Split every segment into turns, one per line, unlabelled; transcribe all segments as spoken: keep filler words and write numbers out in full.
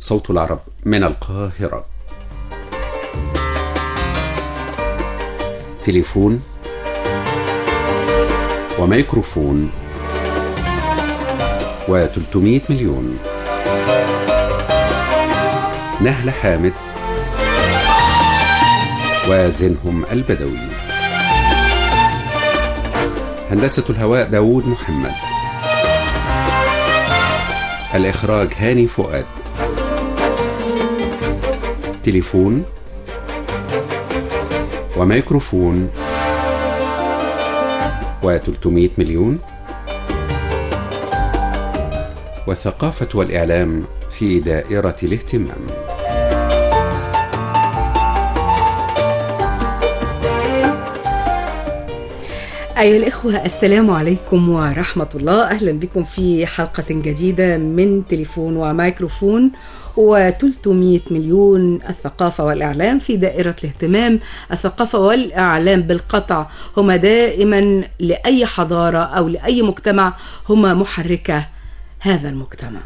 صوت العرب من القاهرة. تليفون وميكروفون وثلاثمائة مليون. نهلة حامد وزنهم البدوي. هندسة الهواء داود محمد. الإخراج هاني فؤاد. تليفون وميكروفون وثلاثمائة مليون. والثقافة والإعلام في دائرة الاهتمام.
أيها الإخوة، السلام عليكم ورحمة الله. أهلا بكم في حلقة جديدة من تليفون وميكروفون وثلاثمائة مليون. الثقافة والإعلام في دائرة الاهتمام. الثقافة والإعلام بالقطع هما دائما لأي حضارة أو لأي مجتمع هما محركة هذا المجتمع.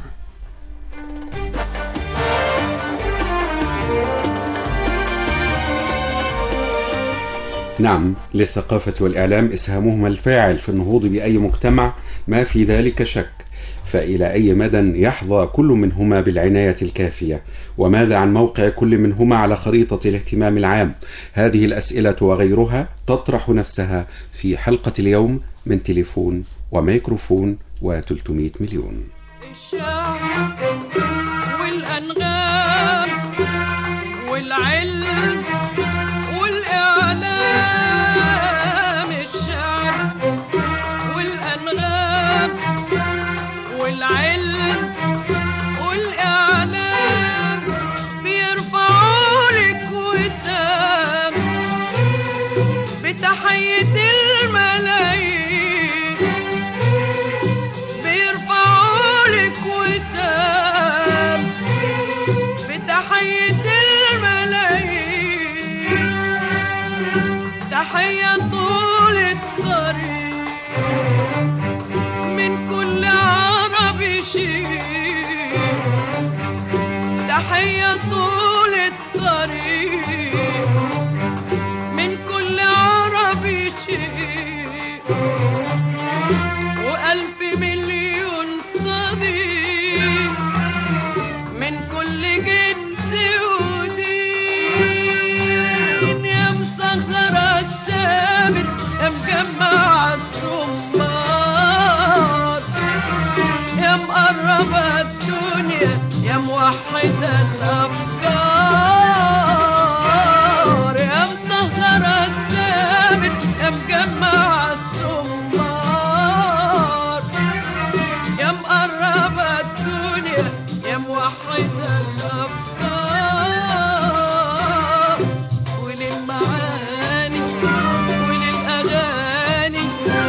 نعم، للثقافة والإعلام إسهامهما الفاعل في النهوض بأي مجتمع، ما في ذلك شك. فإلى أي مدى يحظى كل منهما بالعناية الكافية؟ وماذا عن موقع كل منهما على خريطة الاهتمام العام؟ هذه الأسئلة وغيرها تطرح نفسها في حلقة اليوم من تليفون وميكروفون وثلاثمائة مليون.
الشعب والأنغام والعلم والإعلام. الشعب والأنغام والعلم والإعلام بيرفعوا لك وسام بتحية الملايين. بيرفعوا لك وسام بتحية الملايين. تحية طول الطريق من كل عربي شيء. تحية طول الطريق من كل عربي شيء. وألف مليون صديق من كل جنس ودين. يا مسخرة السامر يا مجمع الصمار يا مقربة الدنيا يا موحدة الأفكار. يا مسخرة السامر يا مجمع الصمار يا مقربة الدنيا يا موحدة الأفكار. وللمعاني وللأغاني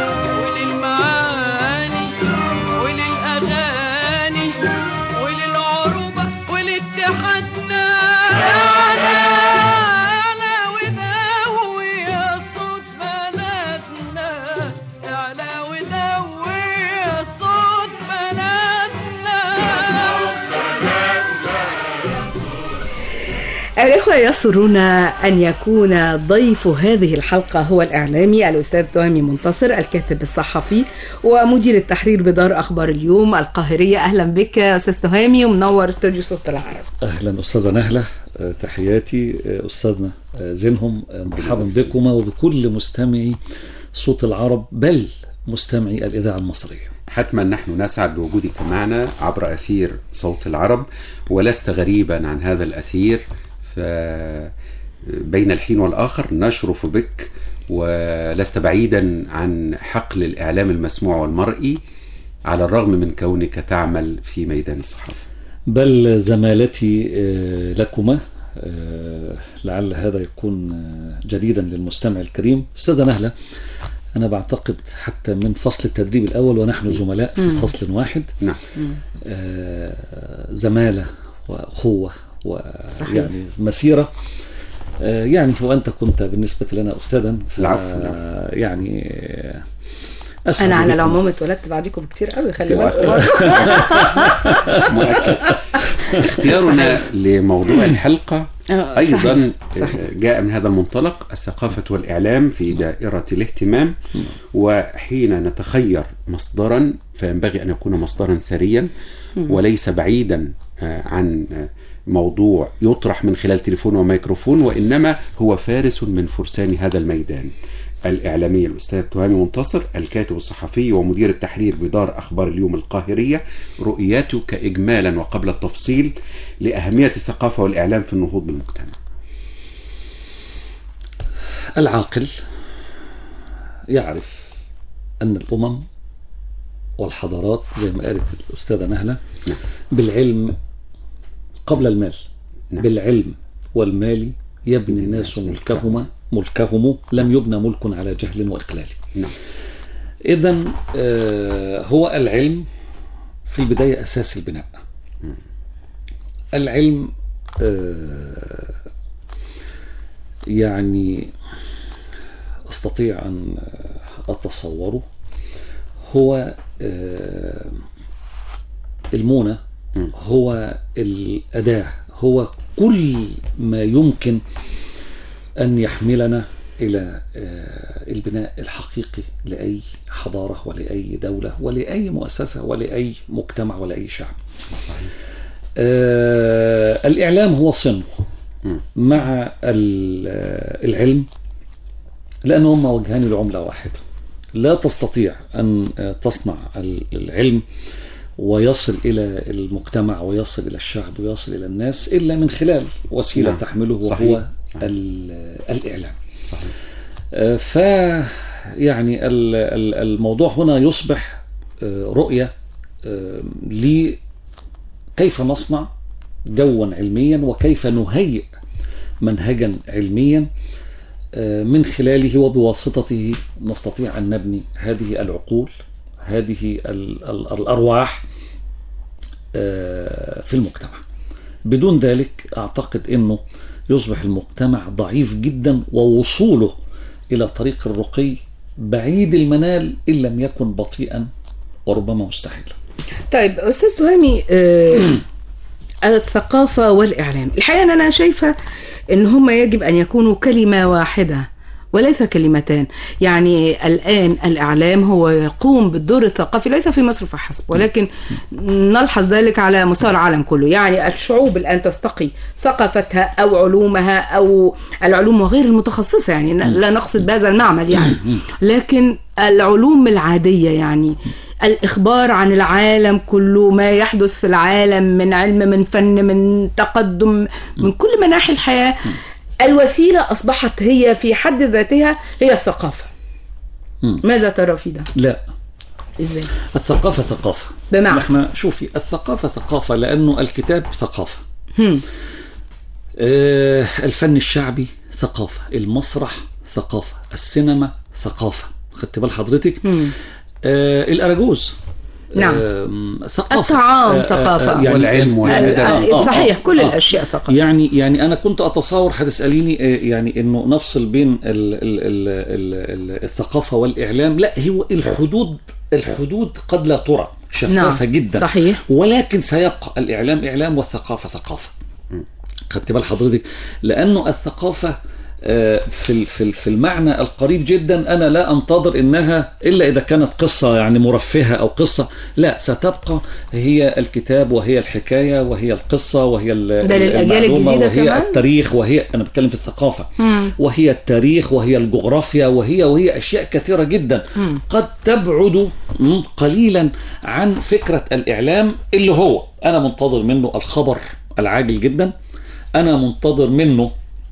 وللمعاني وللأغاني وللعروبة ولاتحادنا. أعلى أعلى ودوي يا صوت بلدنا. أعلى ودوي يا صوت بلدنا.
الإخوة، يسرنا أن يكون ضيف هذه الحلقة هو الإعلامي الأستاذ تهامي منتصر، الكاتب الصحفي ومدير التحرير بدار أخبار اليوم القاهرية. أهلا بك أستاذ تهامي ومنور استوديو صوت العرب.
أهلا أستاذة نهلة، تحياتي. أستاذنا زينهم، مرحبا بكم وبكل مستمعي صوت العرب بل مستمعي الإذاعة المصرية.
حتما نحن نسعد بوجودك معنا عبر أثير صوت العرب، ولست غريبا عن هذا الأثير. فبين الحين والآخر نشرف بك، ولست بعيدا عن حقل الإعلام المسموع والمرئي على الرغم من كونك تعمل في ميدان الصحافة.
بل زمالتي لكما، لعل هذا يكون جديدا للمستمع الكريم. أستاذة نهلة، أنا بعتقد حتى من فصل التدريب الأول ونحن زملاء في فصل واحد.
نعم.
زمالة وأخوة ويعني مسيرة. يعني وأنت كنت بالنسبة لنا أستاذا، يعني أسعد
انا على
بكم.
العموم اتولدت بعدكم بكتير قوي، خلي بالكم.
مؤكد. اختيارنا لموضوع الحلقة
آه،
أيضا
صحيح. صحيح.
جاء من هذا المنطلق، الثقافة والإعلام في دائرة الاهتمام. وحين نتخير مصدرا فينبغي أن يكون مصدرا ثريا وليس بعيدا عن موضوع يطرح من خلال تليفون وميكروفون، وإنما هو فارس من فرسان هذا الميدان الإعلامي الأستاذ تهامي منتصر، الكاتب الصحفي ومدير التحرير بدار أخبار اليوم القاهرية. رؤيتك إجمالا وقبل التفصيل لأهمية الثقافة والإعلام في النهوض بالمجتمع.
العاقل يعرف أن الأمم والحضارات زي ما قالت الأستاذة نهلة
نعم.
بالعلم قبل المال.
نعم.
بالعلم والمال يبني الناس ملكهما ملكهم لم يبنى ملك على جهل وإقلال.
نعم.
إذن آه هو العلم في البداية أساس البناء. العلم آه يعني أستطيع أن أتصوره هو آه المونة، هو الأداة، هو كل ما يمكن أن يحملنا إلى البناء الحقيقي لأي حضارة ولأي دولة ولأي مؤسسة ولأي مجتمع ولأي شعب.
صحيح.
آه الإعلام هو صنو مع العلم، لأنه هما وجهان لعملة واحدة. لا تستطيع أن تصنع العلم ويصل إلى المجتمع ويصل إلى الشعب ويصل إلى الناس إلا من خلال وسيلة نعم. تحمله وهو صحيح. صحيح. الإعلام.
صحيح.
ف يعني الموضوع هنا يصبح رؤية لكيف نصنع جوا علميا وكيف نهيئ منهجا علميا من خلاله وبواسطته نستطيع أن نبني هذه العقول، هذه الأرواح في المجتمع. بدون ذلك أعتقد أنه يصبح المجتمع ضعيف جدا، ووصوله إلى طريق الرقي بعيد المنال إن لم يكن بطيئا وربما مستحيلا.
طيب أستاذ تهامي، آه الثقافة والإعلام، الحقيقة أنا شايفة أن هم يجب أن يكونوا كلمة واحدة وليس كلمتان. يعني الآن الإعلام هو يقوم بالدور الثقافي ليس في مصر فحسب، ولكن نلحظ ذلك على مستوى العالم كله. يعني الشعوب الآن تستقي ثقافتها أو علومها أو العلوم وغير المتخصصة، يعني لا نقصد بهذا المعمل يعني، لكن العلوم العادية، يعني الإخبار عن العالم كله، ما يحدث في العالم من علم من فن من تقدم من كل مناحي الحياة. الوسيلة أصبحت هي في حد ذاتها هي الثقافة. ماذا ترى في ده؟
لا.
إزاي؟
الثقافة ثقافة.
بمعنى
نحن شوفي، الثقافة ثقافة لأنه الكتاب ثقافة. آه الفن الشعبي ثقافة، المسرح ثقافة، السينما ثقافة. خدت بال حضرتك؟ آه الأراجوز
نعم.
ثقافة.
الطعام ثقافة.
يعني والعلم والأدب.
صحيح، كل آه الأشياء ثقافة.
يعني يعني أنا كنت أتصور هتسأليني يعني إنه نفصل بين ال ال ال ال الثقافة والإعلام. لا، هو الحدود الحدود قد لا ترى، شفافة نعم. جدا.
صحيح.
ولكن سيبقى الإعلام إعلام والثقافة ثقافة. خدت بال حضرتك؟ لأنه الثقافة في في في المعنى القريب جدا انا لا انتظر انها الا اذا كانت قصه يعني مرفهه او قصه، لا، ستبقى هي الكتاب وهي الحكايه وهي القصه وهي المعلومه وهي كمان. التاريخ، وهي انا بتكلم في الثقافه مم. وهي التاريخ وهي الجغرافيا وهي وهي اشياء كثيره جدا مم. قد تبعد قليلا عن فكره الاعلام اللي هو انا منتظر منه الخبر العاجل جدا، انا منتظر منه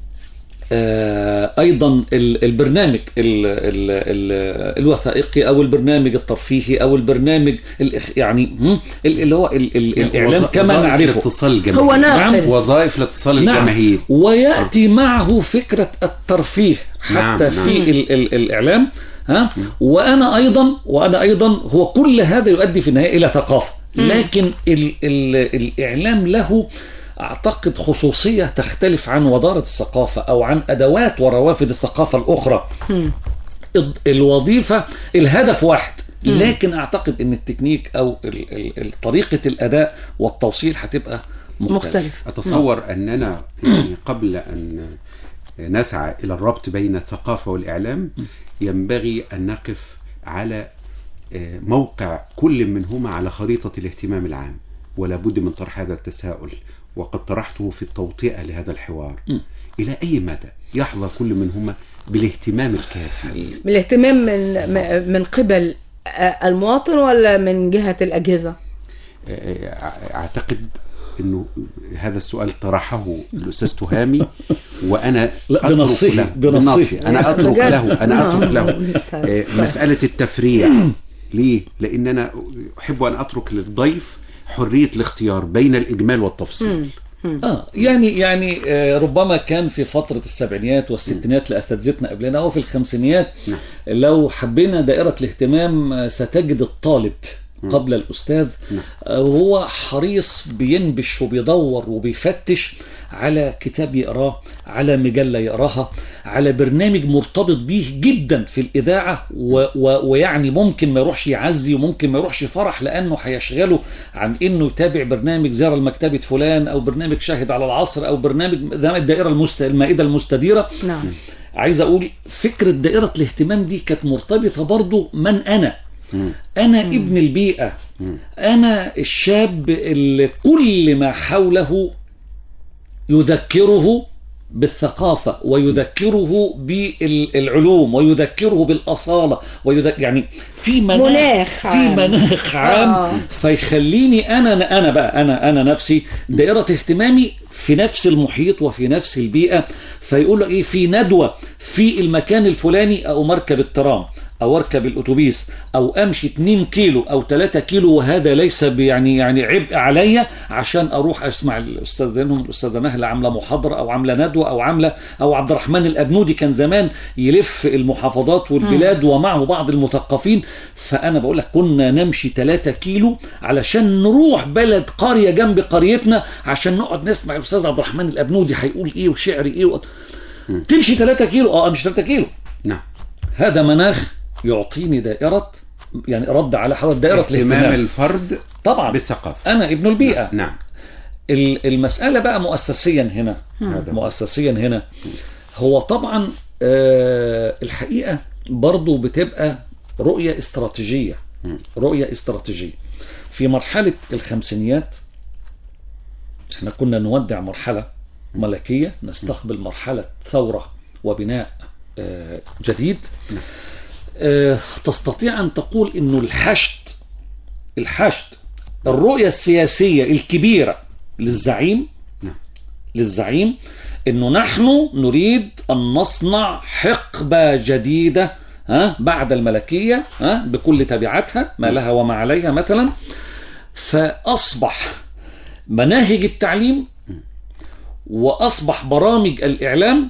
أيضا البرنامج ال ال ال الوثائقي أو البرنامج الترفيهي أو البرنامج يعني اللي هو ال ال الإعلام كما نعرفه،
هو ناقل
وظائف الاتصال الجماهيري.
نعم. ويأتي معه فكرة الترفيه حتى نعم. في نعم. ال ال الإعلام. ها؟ وأنا أيضا وأنا أيضا هو كل هذا يؤدي في النهاية إلى ثقافة، لكن ال ال الإعلام له أعتقد خصوصية تختلف عن وزارة الثقافة أو عن أدوات وروافد الثقافة الأخرى. الوظيفة الهدف واحد، لكن أعتقد أن التكنيك أو ال- ال- طريقة الأداء والتوصيل هتبقى مختلف.
مختلف.
أتصور أننا يعني قبل أن نسعى إلى الربط بين الثقافة والإعلام ينبغي أن نقف على موقع كل منهما على خريطة الاهتمام العام، ولا بد من طرح هذا التساؤل وقد طرحته في التوطئة لهذا الحوار. م. إلى أي مدى يحظى كل منهما بالاهتمام الكافي؟
بالاهتمام من من قبل المواطن ولا من جهة الأجهزة؟
أعتقد أنه هذا السؤال طرحه الأستاذ تهامي وأنا
أترك بنصي.
له بنصي أنا أترك له أنا أترك له مسألة التفريع. ليه؟ لأن أنا أحب أن أترك للضيف حرية الاختيار بين الإجمال والتفصيل.
آه يعني يعني آه ربما كان في فترة السبعينيات والستينات لأساتذتنا قبلنا أو في الخمسينيات،
نعم.
لو حبينا دائرة الاهتمام آه ستجد الطالب قبل الأستاذ وهو آه حريص بينبش وبيدور وبيفتش على كتاب يقراه، على مجلة يقراها، على برنامج مرتبط بيه جدا في الإذاعة و و ويعني ممكن ما يروحش يعزي وممكن ما يروحش فرح لأنه هيشغله عن إنه يتابع برنامج زيارة لمكتبة فلان أو برنامج شاهد على العصر أو برنامج الدائرة المست... المائدة المستديرة.
نعم.
عايز أقول فكرة دائرة الاهتمام دي كانت مرتبطة برضو من أنا أنا مم. ابن البيئة، مم. أنا الشاب اللي كل ما حوله يذكره بالثقافة ويذكره بالعلوم ويذكره بالأصالة ويذكر يعني في مناخ,
مناخ
في مناخ عام آه. فيخليني أنا أنا بقى أنا أنا نفسي دائرة اهتمامي في نفس المحيط وفي نفس البيئة. فيقول إيه في ندوة في المكان الفلاني أو مركب الترام أو أركب الأتوبيس أو أمشي اتنين كيلو أو ثلاثة كيلو، وهذا ليس يعني يعني عبء عليا عشان أروح أسمع الأستاذ منهم الأستاذة نهلة عاملة محاضرة أو عاملة ندوة أو عاملة أو عبد الرحمن الأبنودي كان زمان يلف المحافظات والبلاد م. ومعه بعض المثقفين. فأنا بقول لك كنا نمشي ثلاثة كيلو علشان نروح بلد قرية جنب قريتنا عشان نقعد نسمع الأستاذ عبد الرحمن الأبنودي هيقول إيه وشعر إيه و... تمشي ثلاثة كيلو أه أمشي ثلاثة كيلو.
نعم.
هذا مناخ يعطيني دائرة يعني رد على حوالي دائرة الاهتمام
الفرد
طبعا
بالثقافة.
أنا ابن البيئة.
نعم, نعم.
المسألة بقى مؤسسيا هنا م. مؤسسيا هنا هو طبعا آه الحقيقة برضو بتبقى رؤية استراتيجية م. رؤية استراتيجية في مرحلة الخمسينيات. احنا كنا نودع مرحلة ملكية نستقبل مرحلة ثورة وبناء آه جديد. م. أه تستطيع أن تقول إنه الحشد الحشد الرؤية السياسية الكبيرة للزعيم للزعيم إنه نحن نريد أن نصنع حقبة جديدة ها بعد الملكية ها بكل تبعاتها ما لها وما عليها مثلا. فأصبح مناهج التعليم وأصبح برامج الإعلام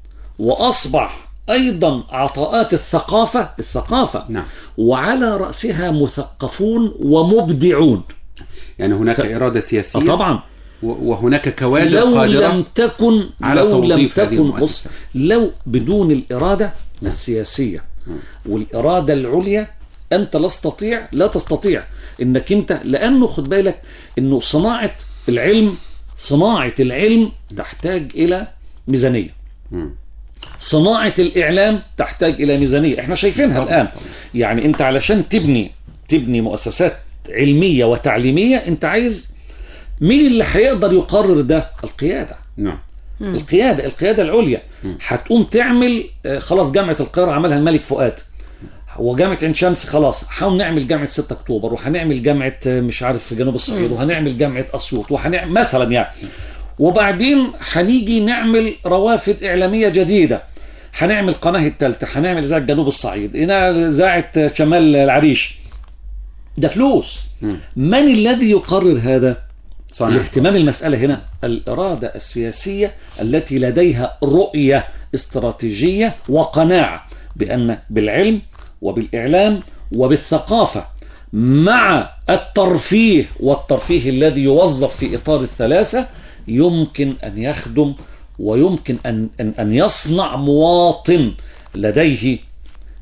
وأصبح أيضا عطاءات الثقافة الثقافة
نعم.
وعلى رأسها مثقفون ومبدعون.
يعني هناك ف... إرادة سياسية
طبعا
وهناك كوادر
لو
قادرة
لم تكن
على
لو لم
تكن
بص لو بدون الإرادة نعم. السياسية نعم. والإرادة العليا أنت لا تستطيع لا تستطيع إنك أنت لأنه خد بالك إنه صناعة العلم صناعة العلم تحتاج إلى ميزانية. م. صناعة الإعلام تحتاج إلى ميزانية. احنا شايفينها الآن. يعني انت علشان تبني تبني مؤسسات علمية وتعليمية انت عايز مين اللي هيقدر يقرر ده؟ القيادة.
نعم.
القيادة القيادة العليا هتقوم تعمل خلاص جامعة القاهرة عملها الملك فؤاد وجامعة عين شمس خلاص هنعمل جامعة ستة أكتوبر وهنعمل جامعة مش عارف في جنوب الصعيد وهنعمل جامعة أسيوط وهنعمل مثلا يعني وبعدين هنيجي نعمل روافد إعلامية جديدة هنعمل قناة الثالثة هنعمل إذاعة جنوب الصعيد هنا إذاعة شمال العريش. ده فلوس. م. من الذي يقرر هذا؟ صنع. الاهتمام المسألة هنا الإرادة السياسية التي لديها رؤية استراتيجية وقناعة بأن بالعلم وبالإعلام وبالثقافة مع الترفيه والترفيه الذي يوظف في إطار الثلاثة يمكن أن يخدم ويمكن أن, أن, أن يصنع مواطن لديه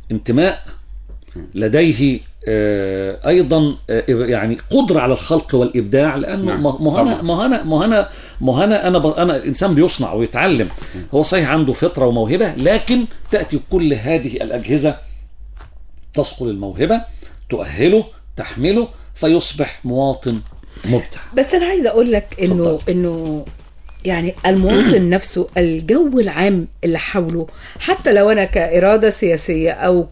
انتماء، لديه آه ايضا آه يعني قدره على الخلق والابداع، لانه مهنا مهنا مهنا مهنا انا انا الانسان بيصنع ويتعلم. هو صحيح عنده فطره وموهبه، لكن تاتي كل هذه الاجهزه تصقل الموهبه، تؤهله، تحمله، فيصبح مواطن مبدع.
بس انا عايزه اقول لك انه انه يعني المواطن نفسه، الجو العام اللي حوله، حتى لو أنا كإرادة سياسية أو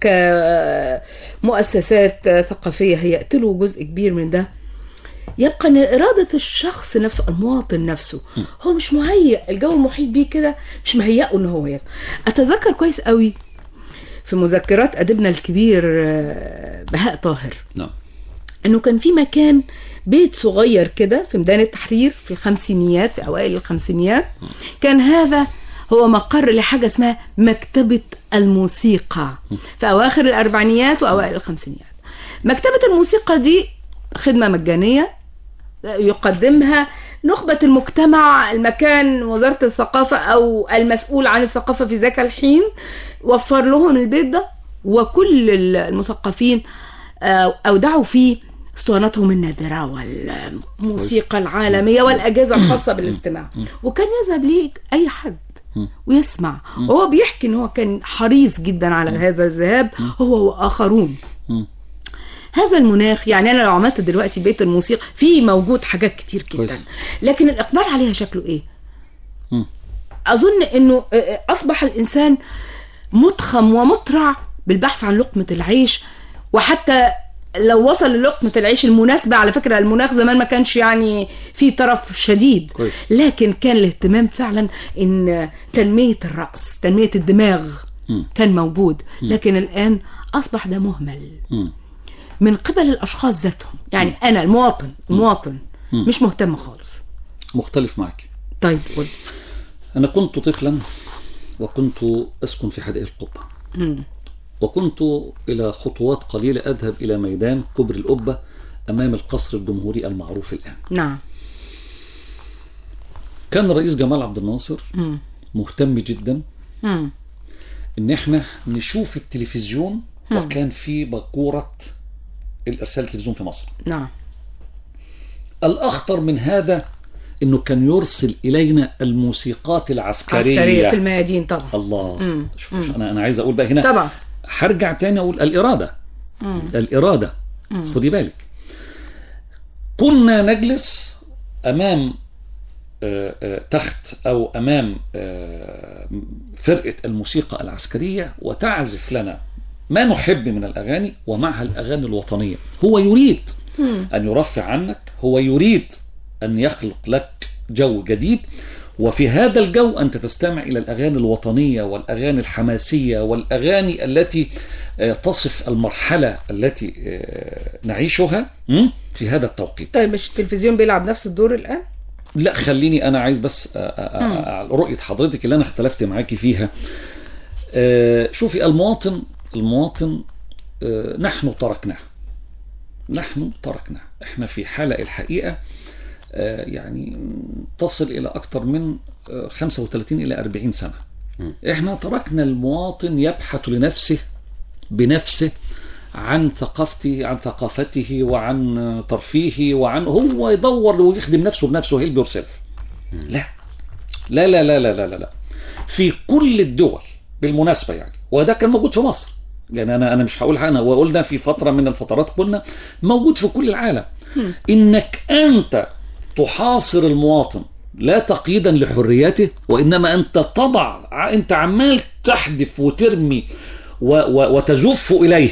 كمؤسسات ثقافية هيأت له جزء كبير من ده، يبقى أن إرادة الشخص نفسه، المواطن نفسه، هو مش مهيئ، الجو المحيط بيه كده مش مهيئه أنه هو يسمع. أتذكر كويس قوي في مذكرات أدبنا الكبير بهاء طاهر
نعم
أنه كان في مكان، بيت صغير كده في ميدان التحرير في الخمسينيات، في أوائل الخمسينيات، كان هذا هو مقر لحاجة اسمها مكتبة الموسيقى في أواخر الأربعينيات وأوائل الخمسينيات. مكتبة الموسيقى دي خدمة مجانية يقدمها نخبة المجتمع، المكان وزارة الثقافة أو المسؤول عن الثقافة في ذاك الحين وفر لهم البيت ده، وكل المثقفين أودعوا فيه اسطواناتهم النادرة والموسيقى العالمية والأجهزة الخاصة بالاستماع، وكان يذهب ليه أي حد ويسمع. وهو بيحكي إن هو كان حريص جدا على هذا الذهاب هو وآخرون. هذا المناخ، يعني أنا لو عملت دلوقتي بيت الموسيقى في موجود حاجات كتير جدا، لكن الإقبال عليها شكله إيه؟ أظن إنه أصبح الإنسان متخم ومطرع بالبحث عن لقمة العيش، وحتى لو وصل للقمة العيش المناسبة. على فكرة المناخ زمان ما كانش يعني في طرف شديد، لكن كان الاهتمام فعلا إن تنمية الرأس، تنمية الدماغ كان موجود، لكن الآن أصبح ده مهمل من قبل الأشخاص ذاتهم. يعني أنا المواطن المواطن مش مهتم خالص.
مختلف معك.
طيب قول.
أنا كنت طفلا وكنت أسكن في حدائق القبة، وكنت إلى خطوات قليلة أذهب إلى ميدان كبر القبة أمام القصر الجمهوري المعروف الآن.
نعم.
كان الرئيس جمال عبد الناصر م. مهتم جدا م. إن إحنا نشوف التلفزيون، م. وكان في بكورة الإرسال التلفزيون في مصر.
نعم.
الأخطر من هذا إنه كان يرسل إلينا الموسيقات العسكرية
عسكرية في الميادين طبعا.
الله. م. شو مش أنا أنا عايز أقول بقى هنا
طبعا،
هرجع تاني أقول الإرادة. مم. الإرادة مم. خدي بالك، كنا نجلس أمام آآ آآ تحت أو أمام فرقة الموسيقى العسكرية وتعزف لنا ما نحب من الأغاني ومعها الأغاني الوطنية. هو يريد مم. أن يرفع عنك، هو يريد أن يخلق لك جو جديد، وفي هذا الجو أنت تستمع إلى الأغاني الوطنية والأغاني الحماسية والأغاني التي تصف المرحلة التي نعيشها في هذا التوقيت.
طيب مش التلفزيون بيلعب نفس الدور الآن؟
لا، خليني أنا عايز بس رؤية حضرتك اللي أنا اختلفت معاكي فيها. شوفي، المواطن المواطن نحن تركناه نحن تركناه احنا في حالة الحقيقة يعني تصل إلى أكثر من خمسة وثلاثين إلى أربعين سنة. إحنا تركنا المواطن يبحث لنفسه بنفسه عن ثقافته عن ثقافته وعن ترفيهه، وعن هو يدور ويخدم نفسه بنفسه هيلب يور سيلف. لا لا لا لا لا لا لا في كل الدول بالمناسبة يعني، وده كان موجود في مصر. يعني أنا أنا مش هقول أنا وقلنا في فترة من الفترات كنا موجود في كل العالم. إنك أنت تحاصر المواطن لا تقييدا لحريته، وإنما أنت تضع، أنت عمال تحدف وترمي و و وتزف إليه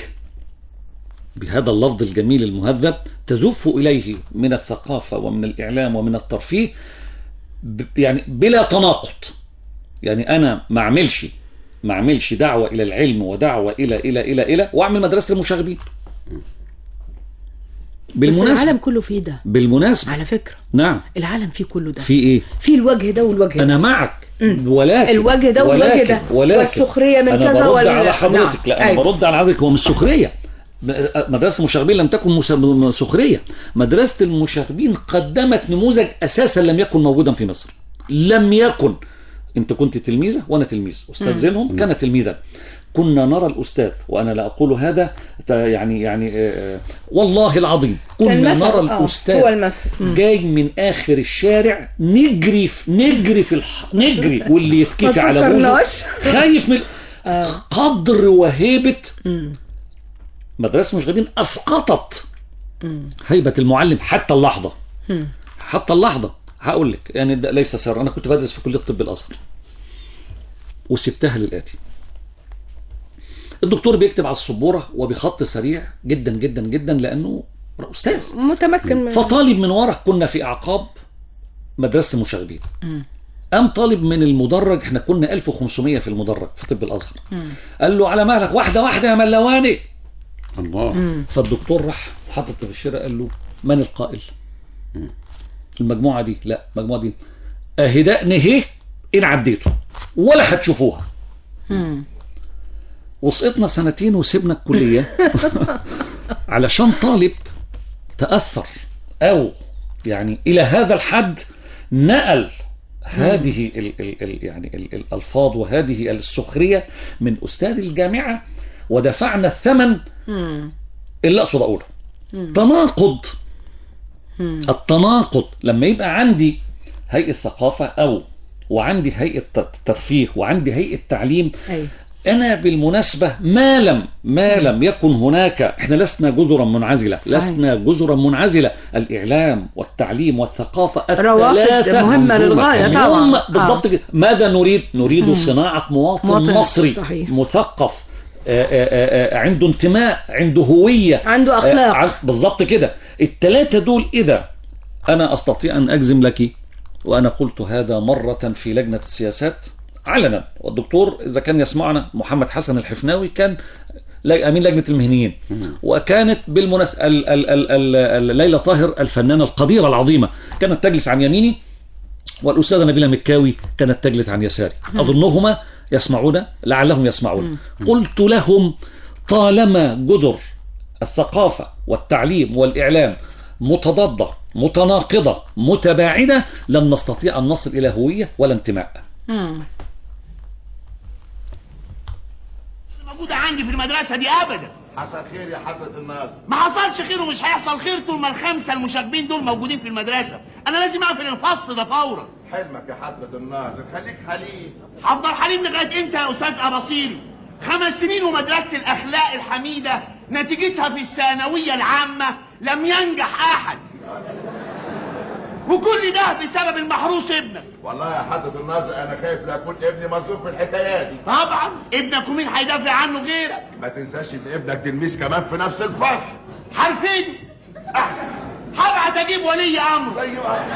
بهذا اللفظ الجميل المهذب، تزف إليه من الثقافة ومن الإعلام ومن الترفيه يعني بلا تناقض. يعني أنا ما أعملش ما أعملش دعوة إلى العلم ودعوة إلى إلى إلى إلى وأعمل مدرسة المشاغبين.
بالمناسبة بس العالم كله فيه ده
بالمناسبة
على فكرة.
نعم،
العالم فيه كله ده.
في إيه؟
في الوجه ده والوجه ده.
أنا معك. ولكن
الوجه ده والوجه ده والسخرية من كذا.
أنا برد على حضرتك. نعم. لا أنا أيوة. برد على حضرتك. هو مش سخرية. مدرسة المشاغبين لم تكن سخرية. مدرسة المشاغبين قدمت نموذج أساسا لم يكن موجودا في مصر. لم يكن. أنت كنت تلميذة وأنا تلميذ، أستاذ زينهم كان تلميذا. كنا نرى الأستاذ، وأنا لا أقول هذا يعني يعني آه والله العظيم كنا نرى الأستاذ
هو
جاي من آخر الشارع، نجري في نجري في الح... نجري واللي يتكفي على بوزه خايف من آه. قدر وهيبة مدرسة المشاغبين أسقطت مم. هيبة المعلم حتى اللحظة مم. حتى اللحظة. هقول لك يعني ليس سر، أنا كنت بدرس في كلية طب الأزهر وسبتها للآتي. الدكتور بيكتب على السبورة وبخط سريع جدا جدا جدا لأنه أستاذ
متمكن.
فطالب من ورا، كنا في أعقاب مدرسة المشاغبين، قام طالب من المدرج، احنا كنا ألف وخمسمية في المدرج في طب الأزهر، مم. قال له على مهلك واحدة واحدة يا ملواني
الله.
مم. فالدكتور راح حطت في الشارع، قال له من القائل؟ مم. المجموعة دي، لا المجموعة دي اهداء نهيه إن عديته ولا هتشوفوها. مم. وسقطنا سنتين وسيبنا الكلية علشان طالب تأثر أو يعني إلى هذا الحد نقل هذه ال ال ال يعني ال الألفاظ وهذه السخرية من أستاذ الجامعة، ودفعنا الثمن. مم. اللي أقصد أقوله مم. تناقض. مم. التناقض لما يبقى عندي هيئة ثقافة أو وعندي هيئة ترفيه وعندي هيئة تعليم. أي. أنا بالمناسبة ما لم ما لم يكن هناك، إحنا لسنا جزرا منعزلة. صحيح. لسنا جزرا منعزلة. الإعلام والتعليم والثقافة الثلاثة
مهمة للغاية طبعا.
بالضبط كده. ماذا نريد؟ نريد مم. صناعة مواطن, مواطن مصري. صحيح. مثقف، آآ آآ عنده انتماء، عنده هوية،
عنده أخلاق.
بالضبط كده. الثلاثة دول إذا أنا أستطيع أن أجزم لك، وأنا قلت هذا مرة في لجنة السياسات علنا، والدكتور إذا كان يسمعنا محمد حسن الحفناوي كان أمين لجنة المهنيين، وكانت بالمناسبة ليلى طاهر الفنانة القديرة العظيمة كانت تجلس عن يميني، والأستاذة نبيلة مكاوي كانت تجلس عن يساري. أظنهما يسمعون، لعلهم يسمعون. قلت لهم طالما جذر الثقافة والتعليم والإعلام متضادة متناقضة متباعدة لن نستطيع أن نصل إلى هوية ولا انتماء.
موجودة عندي في المدرسة دي أبدا.
حصل خير يا حضرة الناظر؟
ما حصلش خير ومش هيحصل خير طول ما الخمسة المشاغبين دول موجودين في المدرسة. أنا لازم أقفل الفصل ده فورا.
حلمك يا حضرة الناظر، خليك حليم.
هفضل حليم لغاية إمتى يا أستاذ أباصيري؟ خمس سنين ومدرسة الأخلاق الحميدة نتيجتها في الثانوية العامة لم ينجح أحد، وكل ده بسبب المحروس ابنك.
والله يا حضرة الناظر أنا خايف لا يكون ابني مظلوم في الحكاية دي.
طبعا ابنك ومين هيدافع عنه غيرك؟
ما تنساش إن ابنك تلميذ كمان في نفس الفصل.
هرفده أحسن، هبعت أجيب ولي أمر.
زي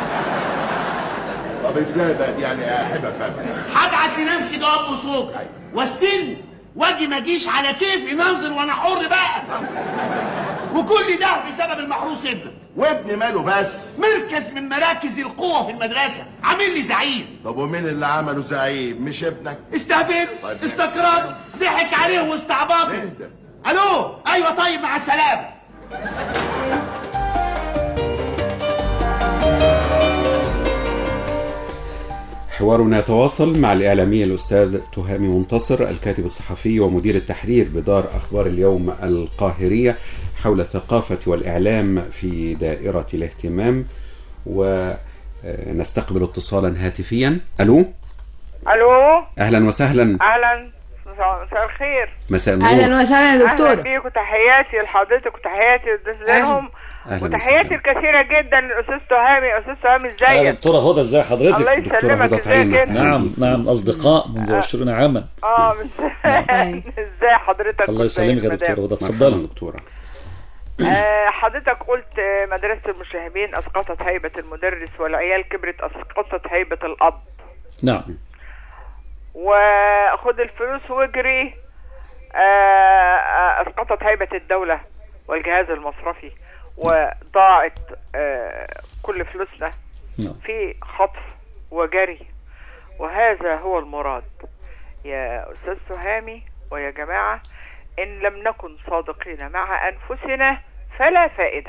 طب ازاي بقى يعني أحب أفهم؟
هبعت لنفسي جواب وصوت واستنى واجي ما اجيش على كيفي ناظر وانا حر بقى. وكل ده بسبب المحروس ابنك.
وابني ماله بس؟
مركز من مراكز القوة في المدرسة عامل لي زعيم.
طب ومين اللي عمله زعيم؟ مش ابنك؟
استهبل، طيب. استكرار، ضحك عليه واستعبطه. الو ايوه طيب مع السلامة.
حوارنا يتواصل مع الإعلامي الأستاذ تهامي منتصر، الكاتب الصحفي ومدير التحرير بدار أخبار اليوم القاهرية، حول الثقافة والإعلام في دائرة الاهتمام. ونستقبل اتصالا هاتفيا. ألو.
ألو.
أهلا وسهلا.
أهلا، مساء الخير.
مساء النور.
أهلا وسهلا يا دكتور.
أهلا بيك وتحياتي لحضرتك وتحياتي لهم وتحياتي الكثيرة جدا للأستاذ تهامي. أستاذ تهامي ازيك؟
دكتورة هدى ازي حضرتك؟
الله يسلمك. ازيك؟
نعم نعم أصدقاء منذ عشرين عاما.
اه من ازاي حضرتك؟
الله يسلمك يا دكتورة هدى، اتفضلي.
دكتورة.
آه حضرتك قلت مدرسة المشاغبين أسقطت هيبة المدرس والعيال كبرت أسقطت هيبة الأب.
نعم.
وخد الفلوس واجري آه أسقطت هيبة الدولة والجهاز المصرفي، وضاعت آه كل فلوسنا في خطف وجري. وهذا هو المراد يا أستاذ تهامي ويا جماعة. إن لم نكن صادقين مع أنفسنا فلا فائدة.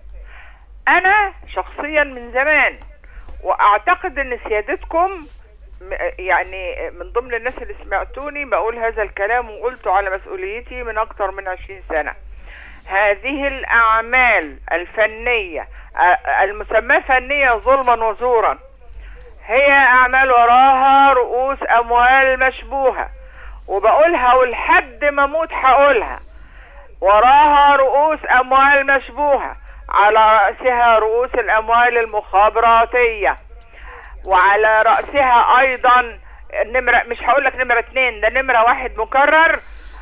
أنا شخصيا من زمان وأعتقد أن سيادتكم يعني من ضمن الناس اللي سمعتوني بقول هذا الكلام وقلته على مسؤوليتي من أكتر من عشرين سنة. هذه الأعمال الفنية المسمى فنية ظلما وزورا هي أعمال وراها رؤوس أموال مشبوهة، وبقولها ولحد ما موت هقولها، وراها رؤوس أموال مشبوهة، على رأسها رؤوس الأموال المخابراتية، وعلى رأسها أيضا نمرة، مش هقولك نمرة اتنين، ده نمرة واحد مكرر،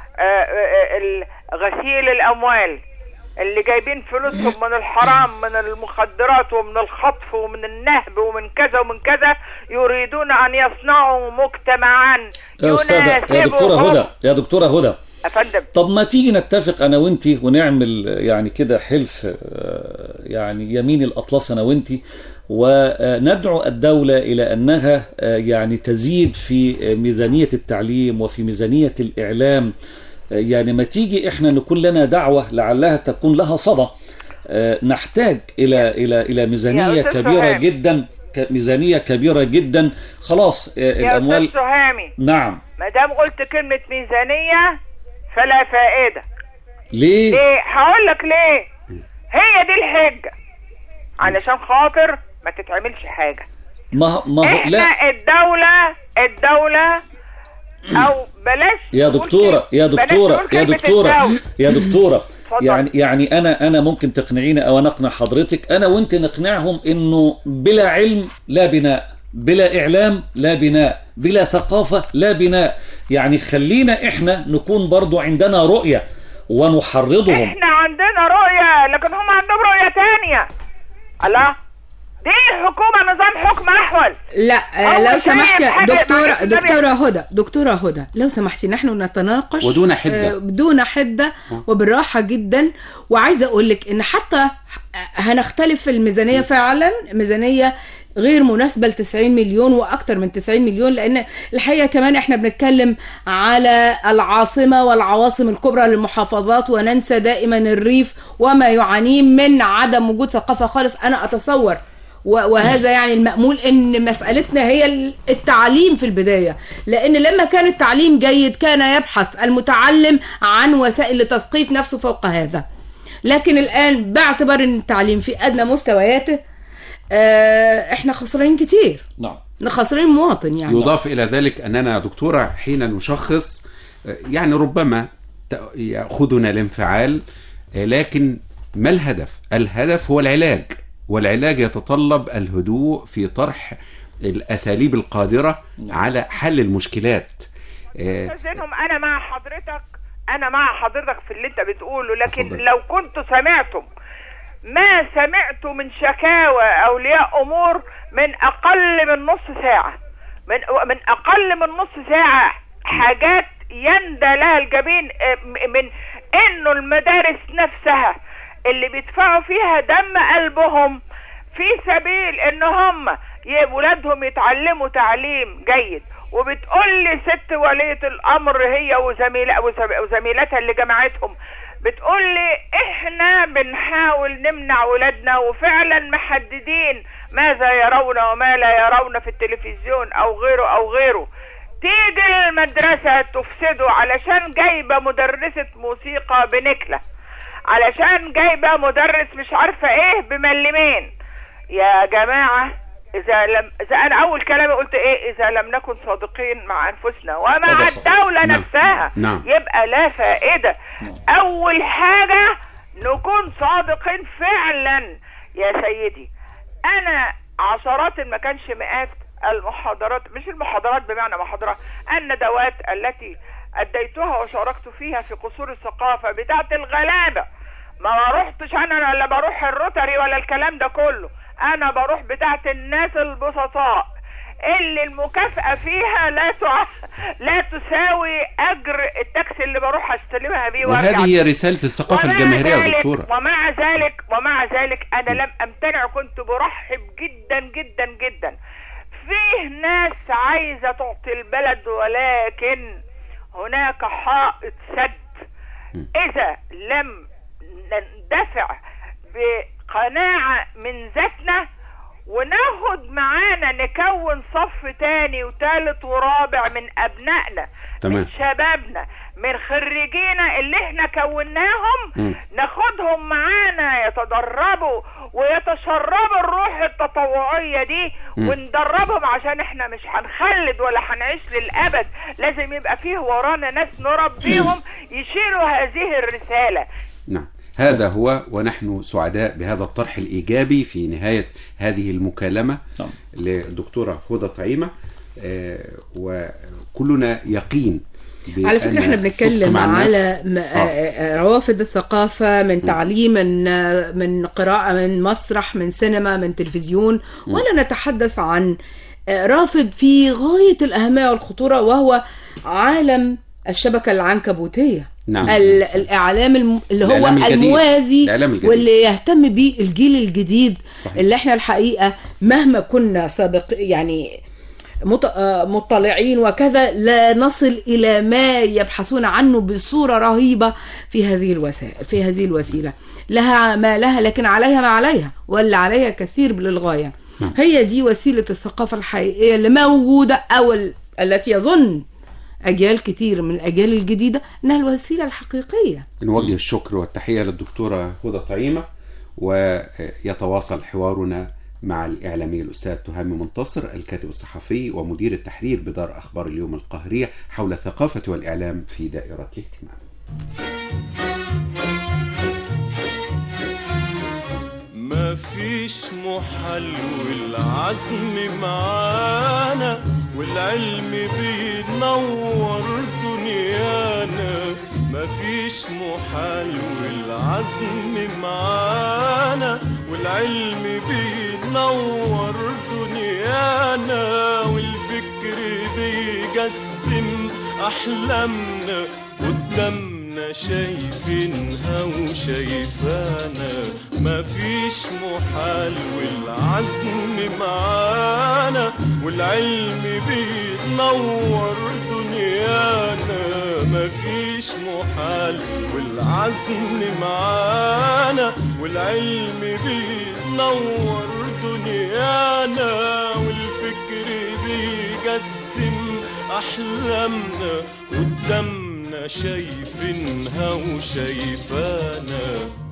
غسيل الأموال اللي جايبين فلوسهم من الحرام، من المخدرات ومن الخطف ومن النهب ومن كذا ومن كذا، يريدون أن يصنعوا مجتمعا
يا أستاذة يا دكتورة هدى يا دكتورة هدى
أفندم.
طب ما تيجي نتفق أنا وإنتي ونعمل يعني كده حلف، يعني يمين الأطلس أنا وإنتي، وندعو الدولة إلى أنها يعني تزيد في ميزانية التعليم وفي ميزانية الإعلام. يعني ما تيجي إحنا نكون لنا دعوة لعلها تكون لها صدى. نحتاج إلى إلى إلى ميزانية كبيرة جدا، ميزانية كبيرة جدا. خلاص الأموال.
يا أستاذ سهامي،
نعم،
ما دام قلت كلمة ميزانية فلا فائدة.
ليه؟
ليه؟ هقول لك ليه. هي دي الحجة، علشان خاطر ما تتعملش حاجة.
ما ما
احنا
لا.
الدولة الدولة او بلاش
يا دكتورة يا دكتورة يا دكتورة يا دكتورة يعني يعني انا انا ممكن تقنعيني او انا اقنع حضرتك، انا وانت نقنعهم انه بلا علم لا بناء، بلا اعلام لا بناء، بلا ثقافة لا بناء. يعني خلينا احنا نكون برضو عندنا رؤية ونحرضهم.
احنا عندنا رؤية لكن هم عندهم رؤية تانية. الله، دي حكومة نظام حكم أحول.
لا لو سمحتي دكتورة دكتورة هدى دكتورة هدى لو سمحتي نحن نتناقش
ودون حدة
بدون حدة وبالراحة جدا. وعايزة أقول لك إن حتى هنختلف في الميزانية فعلا، ميزانية غير مناسبة لتسعين مليون وأكتر من تسعين مليون، لأن الحقيقة كمان إحنا بنتكلم على العاصمة والعواصم الكبرى للمحافظات وننسى دائما الريف وما يعانيه من عدم وجود ثقافة خالص. أنا أتصور وهذا يعني المأمول ان مسألتنا هي التعليم في البداية، لان لما كان التعليم جيد كان يبحث المتعلم عن وسائل لتثقيف نفسه فوق هذا. لكن الآن باعتبار ان التعليم في أدنى مستوياته احنا خسرين كتير.
نعم،
خسرين مواطن. يعني
يضاف إلى ذلك أننا دكتورة حين نشخص يعني ربما يأخذنا الانفعال، لكن ما الهدف؟ الهدف هو العلاج، والعلاج يتطلب الهدوء في طرح الأساليب القادرة على حل المشكلات.
استاذنهم انا مع حضرتك، انا مع حضرتك في اللي انت بتقوله، لكن أفضل. لو كنت سمعتم ما سمعت من شكاوى اولياء امور من اقل من نص ساعة، من من اقل من نص ساعة، حاجات يندى لها الجبين، من انه المدارس نفسها اللي بيدفعوا فيها دم قلبهم في سبيل ان هم ولادهم يتعلموا تعليم جيد، وبتقول لي ست ولية الامر هي وزميلتها اللي جمعتهم بتقول لي احنا بنحاول نمنع ولادنا وفعلا محددين ماذا يرون وما لا يرون في التلفزيون او غيره او غيره. تيجي المدرسة تفسده علشان جايبة مدرسة موسيقى بنكلة، علشان جايبه مدرس مش عارفه ايه بملمين. يا جماعه، اذا لم اذا انا اول كلامي قلت ايه؟ اذا لم نكن صادقين مع انفسنا ومع الدوله
نعم.
نفسها
نعم.
يبقى لا فائده. نعم. اول حاجه نكون صادقين فعلا. يا سيدي، انا عشرات ما كانش مئات المحاضرات، مش المحاضرات بمعنى محاضرات، الندوات التي أديتها وشاركت فيها في قصور الثقافة بتاعت الغلابة. ما رحتش أنا ولا بروح الروتري ولا الكلام ده كله، أنا بروح بتاعت الناس البسطاء اللي المكافأة فيها لا تع... لا تساوي أجر التاكسي اللي بروح أستلمها بيه.
وهذه هي رسالة الثقافة الجماهيرية يا دكتورة.
ومع ذلك ومع ذلك أنا لم أمتنع، كنت برحب جدا جدا جدا. فيه ناس عايزة تعطي البلد، ولكن هناك حائط سد. إذا لم ندفع بقناعة من ذاتنا وناخد معانا نكون صف تاني وتالت ورابع من ابنائنا،
تمام.
من شبابنا، من خريجينا اللي احنا كوناهم،
م.
ناخدهم معانا يتدربوا ويتشربوا الروح التطوعية دي،
م.
وندربهم عشان احنا مش هنخلد ولا هنعيش للأبد. لازم يبقى فيه ورانا ناس نربيهم يشيلوا هذه الرسالة.
نعم، هذا هو، ونحن سعداء بهذا الطرح الإيجابي في نهاية هذه المكالمة
نعم.
للدكتورة هدى طعيمة. آه وكلنا يقين
على فكرة احنا بنتكلم على آه. روافد الثقافة، من تعليم، من, من قراءة، من مسرح، من سينما، من تلفزيون، م. ولا نتحدث عن رافد في غاية الأهمية والخطورة، وهو عالم الشبكة العنكبوتية.
نعم.
الإعلام الم... اللي هو الموازي واللي يهتم به الجيل الجديد.
صحيح.
اللي احنا الحقيقة مهما كنا سابق يعني مطلعين وكذا لا نصل إلى ما يبحثون عنه بصورة رهيبة في هذه الوسائل، في هذه الوسيلة. لها ما لها لكن عليها ما عليها، ولا عليها كثير للغاية. هي دي وسيلة الثقافة الحقيقية اللي موجودة، أو التي يظن أجيال كتير من الأجيال الجديدة أنها الوسيلة الحقيقية.
نوجه الشكر والتحية للدكتورة هدى طعيمة، ويتواصل حوارنا مع الإعلامي الأستاذ تهامي منتصر، الكاتب الصحفي ومدير التحرير بدار أخبار اليوم القاهرية، حول الثقافة والإعلام في دائرة الاهتمام.
ما فيش محل والعزم معانا، والعلم بينور دنيانا. ما فيش محل والعزم معانا، والعلم بينور دنيانا. والفكر بيجسم أحلامنا قدامنا، شايفينها وشايفانا. ما فيش محال والعزم معانا، والعلم بينور دنيانا. ما فيش محال والعزم معانا، والعلم بينور دنيانا. والفكر بيجسم أحلامنا قدامنا، شايفينها وشايفانا.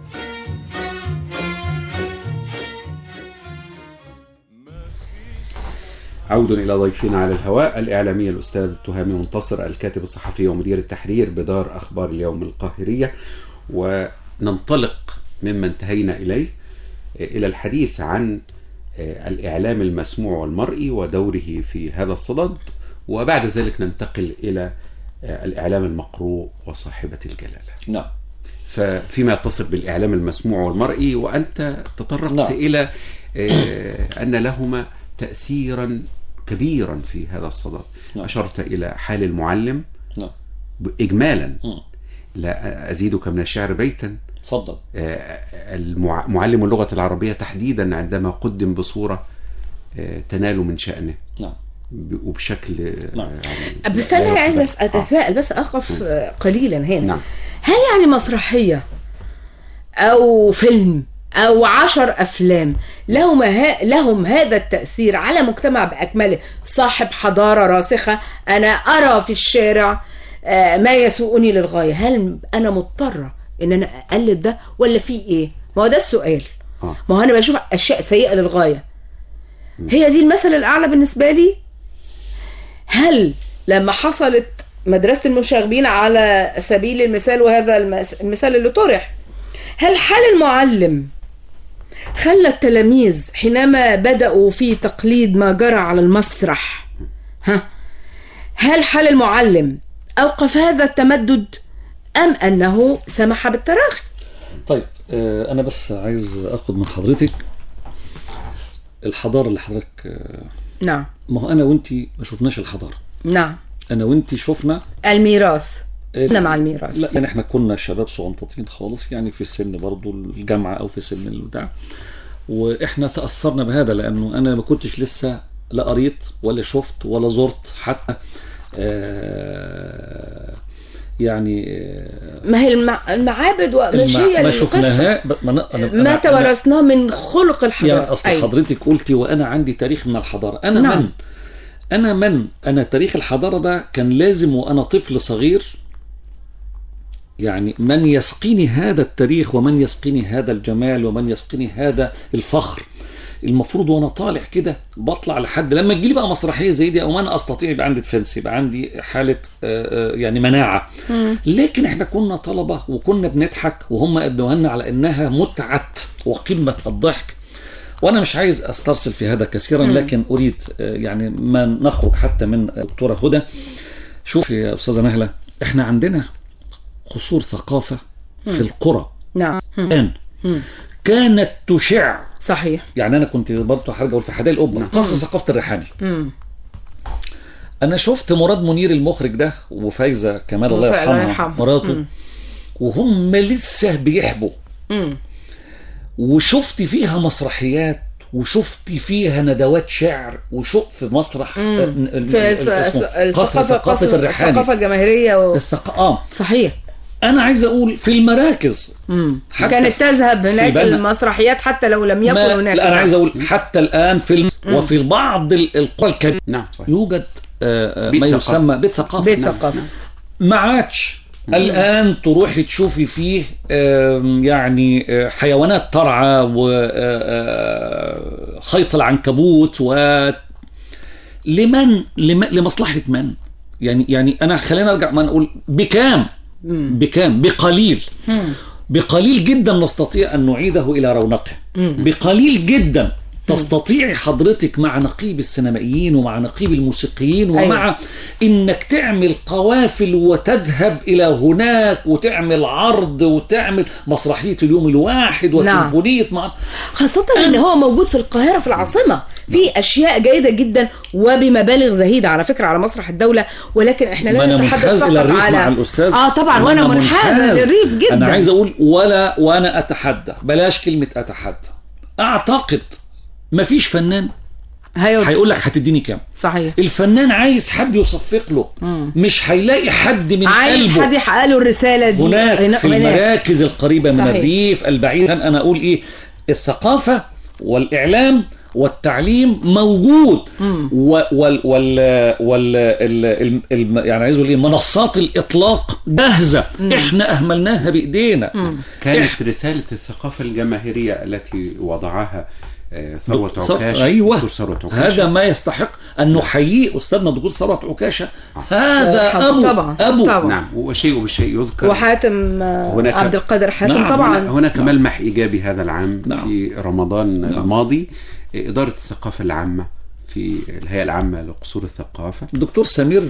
عود إلى ضيفنا على الهواء، الإعلامي الأستاذ تهامي منتصر، الكاتب الصحفي ومدير التحرير بدار أخبار اليوم القاهرية. وننطلق مما انتهينا إليه إلى الحديث عن الإعلام المسموع والمرئي ودوره في هذا الصدد، وبعد ذلك ننتقل إلى الإعلام المقروء وصاحبة الجلالة.
نعم.
ففيما يتصل بالإعلام المسموع والمرئي، وأنت تطرقت نعم. إلى أن لهما تأثيرا كبيرا في هذا الصدد. نعم. أشرت إلى حال المعلم.
نعم.
إجمالا. م. لا أزيدك من الشعر بيتا.
تفضل.
معلم اللغة العربية تحديدا عندما قدم بصورة تنال من شأنه.
نعم.
وبشكل
نعم. يعني بس أنا عايز أتساءل، بس أقف م. قليلا هنا.
نعم.
هل يعني مسرحية أو فيلم أو عشر أفلام لهم, ها لهم هذا التأثير على مجتمع بأكمله، صاحب حضارة راسخة، أنا أرى في الشارع ما يسوءني للغاية، هل أنا مضطرة إن أنا أقلد ده ولا في إيه؟ ما هو ده السؤال.
آه.
ما هو أنا بشوف أشياء سيئة للغاية، هي دي المثل الأعلى بالنسبة لي. هل لما حصلت مدرسة المشاغبين على سبيل المثال، وهذا المثال اللي طرح، هل حال المعلم خلى التلاميذ حينما بدأوا في تقليد ما جرى على المسرح، ها هل حال المعلم أوقف هذا التمدد أم أنه سمح بالتراخي؟
طيب أنا بس عايز أخذ من حضرتك الحضارة اللي حضرتك.
نعم.
ما هو أنا وإنتي ما شفناش الحضارة.
نعم.
أنا وإنتي شفنا
الميراث. احنا مع الميراث.
لا يعني احنا كنا شباب صغنطاطين خالص، يعني في السن برضو الجامعة او في سن البتاع، واحنا تأثرنا بهذا، لانه انا ما كنتش لسه لا قريت ولا شفت ولا زرت حتى آه يعني
ما هي المع... المعابد ومش هي
ما
القصة
شفناها ما,
ما توارثناه من خلق الحضارة.
يعني أصل أي. حضرتك قلتي وأنا عندي تاريخ من الحضارة. أنا نعم. من أنا من أنا تاريخ الحضارة ده كان لازم وأنا طفل صغير، يعني من يسقيني هذا التاريخ ومن يسقيني هذا الجمال ومن يسقيني هذا الفخر. المفروض وانا طالع كده بطلع لحد لما تجيلي بقى مسرحيه زي دي او انا استطيع يبقى عندي ديفنس، يبقى عندي حاله يعني مناعه. لكن احنا كنا طلبه وكنا بنضحك وهم ادوها لنا على انها متعه وقمه الضحك. وانا مش عايز استرسل في هذا كثيرا، لكن اريد يعني ما نخرج حتى من دكتوره هدى. شوفي يا استاذه نهله، احنا عندنا قصور ثقافه في القرى
نعم
الان كانت تشع.
صحيح.
يعني انا كنت برضه هرجع اقول في حدائق القبه قصر ثقافه الريحاني.
مم.
انا شفت مراد منير المخرج ده وفايزه كمال الله يرحمها مراته، وهم لسه بيحبوا. مم. وشفت فيها مسرحيات وشفت فيها ندوات شعر وشوف في مسرح
في الثقافه الريحاني الثقافه الجماهيريه و...
الثق... اه
صحيح.
أنا عايز أقول في المراكز
كانت تذهب هناك المسرحيات حتى لو لم يكن هناك.
لا أنا عايز أقول حتى الآن في وفي بعض القرى الكبيرة
نعم صحيح.
يوجد آه ما يسمى بالثقافة.
بالثقافة
نعم. ما عادش الآن تروحي تشوفي فيه آه يعني آه حيوانات ترعى وخيط العنكبوت و لمن لمصلحة من؟ يعني يعني أنا خلينا أرجع ما نقول بكام بكام بقليل مم. بقليل جدا نستطيع أن نعيده إلى رونقه. مم. بقليل جدا تستطيعي حضرتك مع نقيب السينمائيين ومع نقيب الموسيقيين ومع أيوة. إنك تعمل قوافل وتذهب إلى هناك وتعمل عرض وتعمل مسرحية اليوم الواحد وسيمفونية نعم. مع
خاصة أن هو موجود في القاهرة في العاصمة في أشياء جيدة جدا وبمبالغ زهيدة على فكرة على مسرح الدولة، ولكن احنا لا نتحدث فقط على
مع الأستاذ.
اه طبعا وانا منحازة للريف جدا.
أنا عايز أقول ولا وأنا أتحدى بلاش كلمة أتحدى، أعتقد ما فيش فنان هيقول لك هتديني كام.
صحيح.
الفنان عايز حد يصفق له. مم. مش هيلاقي حد من
عايز
قلبه.
عايز حد يحقق له الرسالة دي
هناك في المراكز القريبة صحيح. من الريف البعيد. أنا أقول إيه، الثقافة والإعلام والتعليم موجود وال وال وال وال ال ال يعني عايز اقول ايه منصات الاطلاق جاهزه. مم. احنا اهملناها بايدينا. مم.
كانت إح... رساله الثقافه الجماهيريه التي وضعها ثروت عكاشة.
أيوة. ثروت عكاشة هذا ما يستحق أن نحييه أستاذنا الدكتور ثروت عكاشة. هذا أبو
طبعا.
أبو
طبعا.
نعم وشيء بالشيء يذكر
وحاتم عبد القادر حاتم. نعم. طبعا
هناك نعم. ملمح إيجابي هذا العام. نعم. في رمضان نعم. الماضي إدارة الثقافة العامة في الهيئة العامة لقصور الثقافة
الدكتور سمير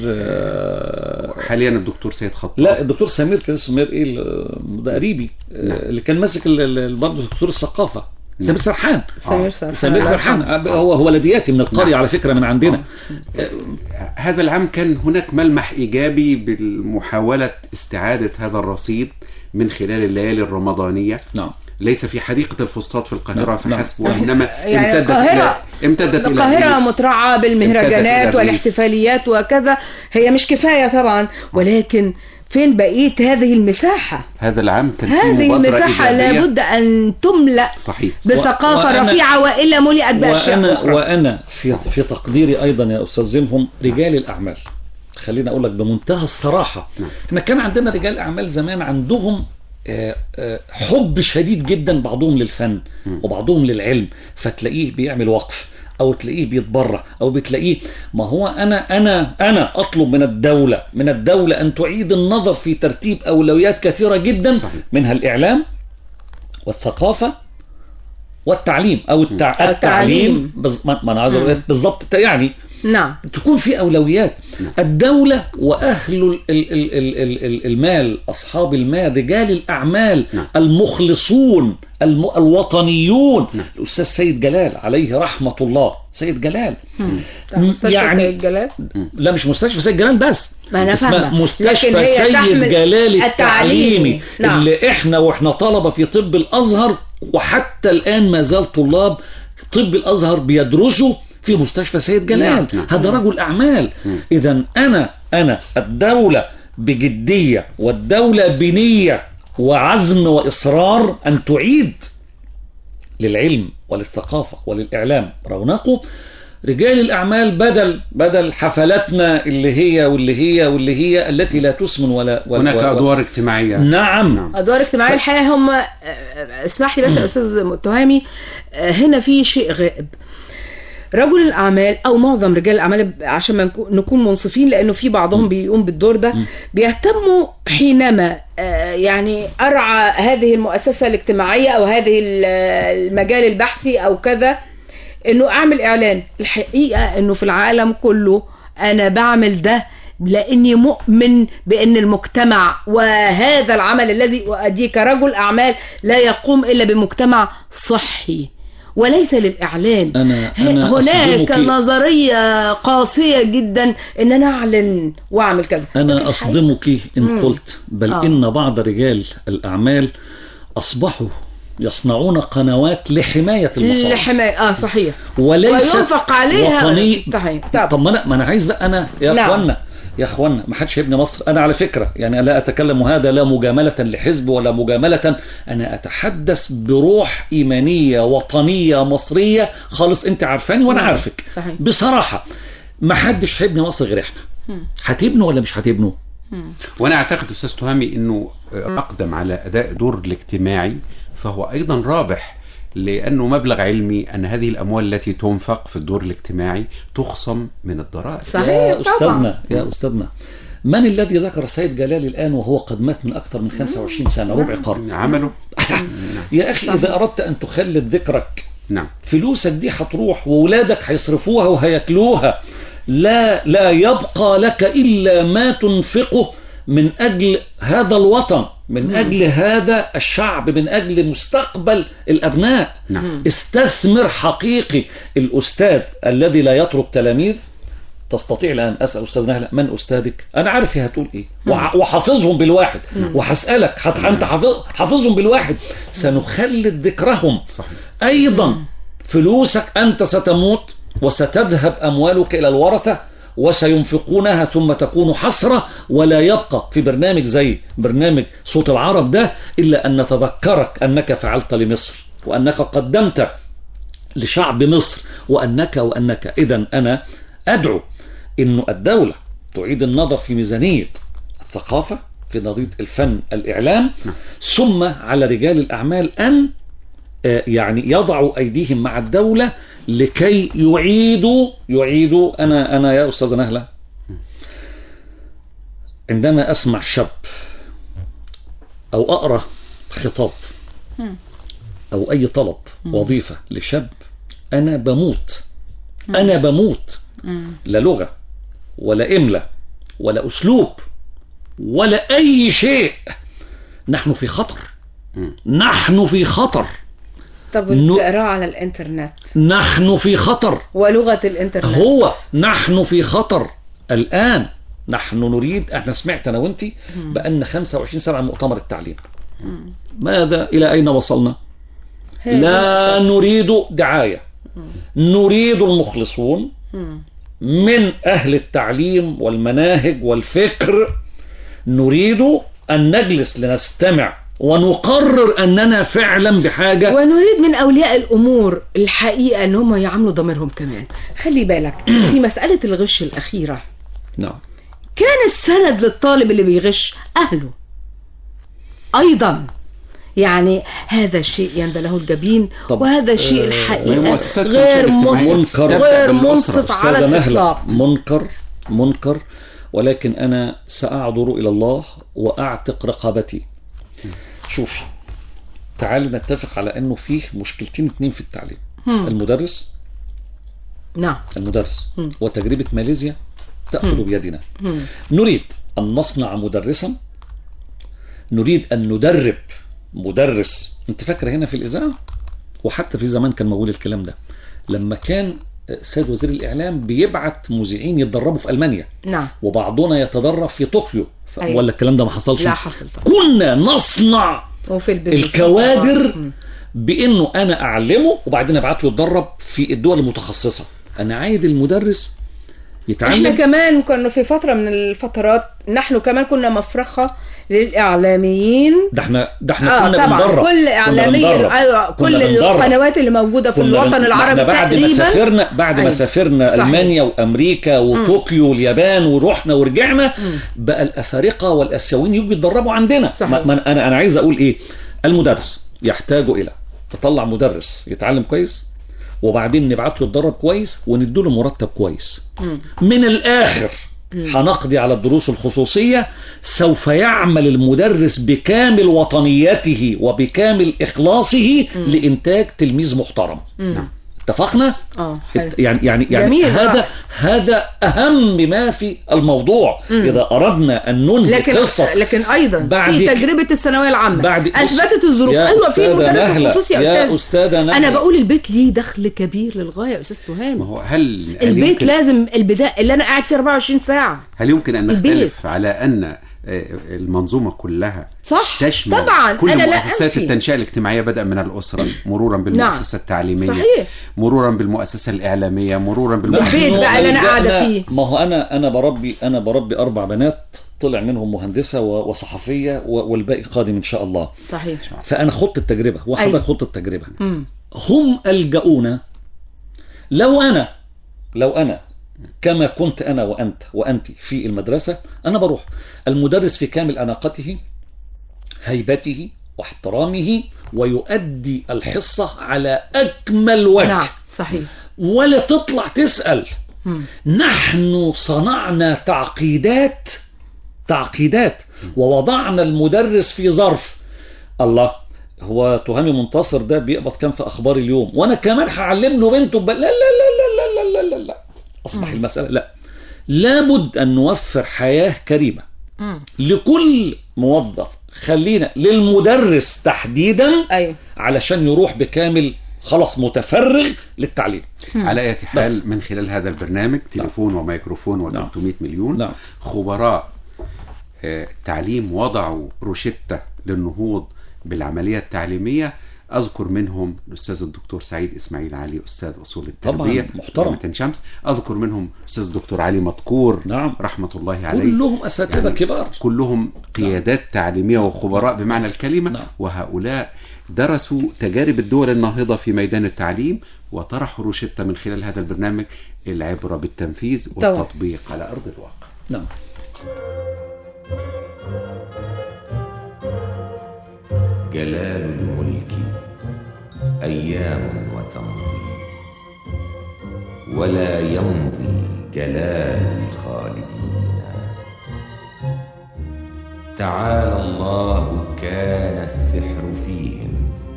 حاليا الدكتور سيد خطاب.
لا الدكتور سمير كان سمير إيه ده قريبي. نعم. اللي كان ماسك برضه دكتور الثقافة سمير سرحان.
سمير سرحان
سمير سرحان هو هو ولدياتي من القرية. نعم. على فكرة من عندنا.
آه. هذا العام كان هناك ملمح إيجابي بالمحاولة استعادة هذا الرصيد من خلال الليالي الرمضانية.
نعم.
ليس في حديقة الفسطاط في القاهرة
نعم.
فحسب وإنما
يعني
امتدت
القاهرة
إلى امتدت
القاهرة مترعة بالمهرجانات والاحتفاليات وكذا. هي مش كفاية طبعا، ولكن فين بقية هذه المساحة؟
هذا العام كان
هذه المساحة لابد أن تملأ
صحيح
بثقافة رفيعة وإلا ملئت بأشياء
وأنا
أخرى.
وأنا في في تقديري أيضا يا أستاذ زينهم رجال الأعمال، خلينا أقول لك بمنتهى الصراحة. نعم. إحنا كان عندنا رجال أعمال زمان عندهم حب شديد جدا بعضهم للفن وبعضهم للعلم، فتلاقيه بيعمل وقف او تلاقيه بيتبرع او بتلاقيه. ما هو انا انا انا اطلب من الدوله من الدوله ان تعيد النظر في ترتيب اولويات كثيره جدا. صحيح. منها الاعلام والثقافه والتعليم او التع... التعليم بز... ما انا عايز اقول بالظبط يعني
نعم
تكون في أولويات. نعم. الدولة وأهل ال ال ال ال ال المال أصحاب المال رجال الأعمال. نعم. المخلصون الم الوطنيون. نعم. الأستاذ سيد جلال عليه رحمة الله. سيد جلال
مستشفى يعني سيد جلال
لا مش مستشفى سيد جلال بس
اسمها
مستشفى سيد جلال التعليمي. نعم. اللي احنا واحنا طلبة في طب الأزهر وحتى الآن ما زال طلاب طب الأزهر بيدرسوا في مستشفى سيد جلال. نعم. هذا رجل أعمال. إذا أنا أنا الدولة بجدية والدولة بنية وعزم وإصرار أن تعيد للعلم وللثقافة وللإعلام رونقه، رجال الأعمال بدل بدل حفلاتنا اللي هي واللي هي واللي هي التي لا تسمن ولا, ولا
هناك أدوار اجتماعية.
نعم, نعم.
أدوار اجتماعية. الحقيقة هم اسمح لي بس يا أستاذ متهامي، هنا في شيء غائب. رجل الأعمال أو معظم رجال الأعمال، عشان ما نكون منصفين لأنه في بعضهم بيقوم بالدور ده، بيهتموا حينما يعني أرعى هذه المؤسسة الاجتماعية أو هذه المجال البحثي أو كذا إنه أعمل إعلان. الحقيقة إنه في العالم كله أنا بعمل ده لأني مؤمن بأن المجتمع وهذا العمل الذي أؤديه كرجل أعمال لا يقوم إلا بمجتمع صحي وليس للإعلان.
أنا أنا
هناك نظرية قاسية جدا إن أنا أعلن وأعمل كذا.
أنا أصدمك إن مم. قلت بل آه. إن بعض رجال الأعمال أصبحوا يصنعون قنوات لحماية المصالح.
لحماية آه صحيح.
وليست
وينفق عليها
وطني.
صحيح.
طب ما أنا ما أنا عايز بقى أنا يا
نعم.
أخوانا يا أخوانا ما حدش يبني مصر. أنا على فكرة يعني لا أتكلم هذا لا مجاملة لحزب ولا مجاملة، أنا أتحدث بروح إيمانية وطنية مصرية خالص. أنت عارفاني وأنا عارفك.
صحيح.
بصراحة ما حدش هيبني مصر غير إحنا. هتبنوا ولا مش هتبنوا؟
وأنا أعتقد أستاذ تهامي إنه أقدم على أداء دور الاجتماعي فهو أيضا رابح، لأنه مبلغ علمي أن هذه الأموال التي تنفق في الدور الاجتماعي تخصم من الضرائب.
صحيح.
يا أستاذنا يا أستاذنا من الذي ذكر السيد جلال الآن وهو قد مات من أكثر من خمسة وعشرين سنة، ربع قرن
عمله؟
يا أخي إذا أردت أن تخلد ذكرك
نعم
فلوسك دي هتروح وولادك هيصرفوها وهياكلوها. لا لا يبقى لك إلا ما تنفقه من أجل هذا الوطن، من مم. أجل هذا الشعب، من أجل مستقبل الأبناء.
نعم.
استثمر حقيقي. الأستاذ الذي لا يترك تلاميذ، تستطيع الآن أسأل أستاذ نهلة من أستاذك؟ أنا عارف هي هتقول إيه وحافظهم بالواحد مم. وحسألك حتى أنت حافظ حافظهم بالواحد. سنخلد ذكرهم.
صحيح.
أيضا
مم.
فلوسك أنت ستموت وستذهب أموالك إلى الورثة وسينفقونها ثم تكون حسرة، ولا يبقى في برنامج زي برنامج صوت العرب ده إلا أن نتذكرك أنك فعلت لمصر وأنك قدمت لشعب مصر وأنك وأنك إذن أنا أدعو إنه الدولة تعيد النظر في ميزانية الثقافة، في نظرية الفن الإعلام، ثم على رجال الأعمال أن يعني يضعوا أيديهم مع الدولة لكي يعيدوا يعيدوا أنا أنا يا أستاذ نهلة عندما أسمع شاب أو أقرأ خطاب أو أي طلب وظيفة لشاب أنا بموت أنا بموت. لا لغة ولا إملة ولا أسلوب ولا أي شيء. نحن في خطر. نحن في خطر.
طب القراءة على الانترنت
نحن في خطر،
ولغة الانترنت
هو نحن في خطر الآن. نحن نريد، احنا سمعت انا وانتي بأن خمسة وعشرين سنة عن مؤتمر التعليم. مم. ماذا إلى أين وصلنا؟ لا نريد دعاية. مم. نريد المخلصون مم. من أهل التعليم والمناهج والفكر. نريد أن نجلس لنستمع ونقرر أننا فعلا بحاجة،
ونريد من أولياء الأمور الحقيقة أنهم يعملوا ضميرهم كمان. خلي بالك في مسألة الغش الأخيرة
نعم
كان السند للطالب اللي بيغش أهله أيضا. يعني هذا الشيء يندى له الجبين، وهذا الشيء الحقيقة غير منصف غير منصف على الإطلاق.
منكر منكر ولكن أنا سأعذر إلى الله وأعتق رقبتي. شوفي تعالي نتفق على أنه فيه مشكلتين اتنين في التعليم. هم. المدرس
نعم
المدرس هم. وتجربة ماليزيا تأخذ هم. بيدنا. هم. نريد أن نصنع مدرسا، نريد أن ندرب مدرس. انت فاكرة هنا في الإذاعة وحتى في زمان كان موجود الكلام ده لما كان السيد وزير الإعلام بيبعت مذيعين يتدربوا في ألمانيا.
نعم.
وبعضنا يتدرب في طوكيو. أيوة. ولا الكلام ده ما حصلش؟
لا حصل طبعا.
كنا نصنع الكوادر بأنه أنا أعلمه وبعدين أبعته يتدرب في الدول المتخصصة. أنا عايد المدرس يتعلم.
احنا كمان كنا في فتره من الفترات نحن كمان كنا مفرخه للاعلاميين.
ده احنا ده احنا
آه
كنا
طبعا
بندرب.
كل اعلامي ايوه كل القنوات اللي موجوده في الوطن العربي
بعد
تقريبا.
ما سافرنا بعد
أيوة.
ما سافرنا صحيح. المانيا وامريكا وطوكيو واليابان ورحنا ورجعنا م. بقى الافارقه والاسيويين يجوا يتدربوا عندنا. ما ما انا انا عايز اقول ايه، المدرس يحتاج الى تطلع مدرس يتعلم كويس، وبعدين نبعته يتدرب كويس ونديله مرتب كويس. م. من الاخر هنقضي على الدروس الخصوصية. سوف يعمل المدرس بكامل وطنيته وبكامل إخلاصه م. لإنتاج تلميذ محترم. نعم. اتفقنا؟
اه
يعني يعني يعني هذا آه. هذا أهم ما في الموضوع. م. إذا أردنا أن ننهي
لكن
قصة
لكن أيضا في تجربة الثانوية العامة أثبتت الظروف. أيوة في مدرس خصوصي يا أستاذ.
أستاذة
أنا بقول البيت ليه دخل كبير للغاية يا أستاذ تهام.
ما هو هل
البيت لازم البداية اللي أنا قاعد فيه أربعة وعشرين ساعة.
هل يمكن أن نختلف على أن المنظومة كلها
صح
تشمل
طبعا
كل مؤسسات التنشئة الاجتماعية بدءا من الأسرة مرورا بالمؤسسة نعم. التعليمية صحيح. مرورا بالمؤسسة الإعلامية مرورا بالمؤسسة
البيت بقى اللي أنا قاعدة فيه.
ما هو أنا أنا بربي أنا بربي أربع بنات طلع منهم مهندسة وصحفية والباقي قادم إن شاء الله
صحيح.
فأنا خضت التجربة وحضرتك خضت التجربة. م. هم ألجؤونا لو أنا لو أنا كما كنت أنا وأنت وأنت في المدرسة، أنا بروح المدرس في كامل أناقته هيبته واحترامه ويؤدي الحصة على أكمل وجه.
نعم صحيح.
ولا تطلع تسأل. م. نحن صنعنا تعقيدات تعقيدات ووضعنا المدرس في ظرف. الله، هو تهامي منتصر ده بيقبض كام في أخبار اليوم وأنا كمان هعلم له بنته ب... لا لا لا لا لا لا لا لا أصبح م. المسألة لا، لابد أن نوفر حياة كريمة م. لكل موظف، خلينا للمدرس تحديدا
أيوه.
علشان يروح بكامل خلاص متفرغ للتعليم.
م. على أي حال بس. من خلال هذا البرنامج تليفون نعم. وميكروفون وثلاثمائة مليون نعم. خبراء التعليم وضعوا روشتة للنهوض بالعملية التعليمية. أذكر منهم الأستاذ الدكتور سعيد إسماعيل علي أستاذ أصول التربية
محترم
جامعة شمس. أذكر منهم الأستاذ الدكتور علي مدكور
نعم.
رحمة الله عليه.
كلهم أساتذة يعني كبار،
كلهم قيادات نعم. تعليمية وخبراء بمعنى الكلمة نعم. وهؤلاء درسوا تجارب الدول الناهضة في ميدان التعليم وطرحوا روشتة من خلال هذا البرنامج العبرة بالتنفيذ والتطبيق طبعا. على أرض الواقع.
نعم.
جلال الملك أيام وتمضي ولا يمضي جلال الخالدين. تعالى الله كان السحر فيهم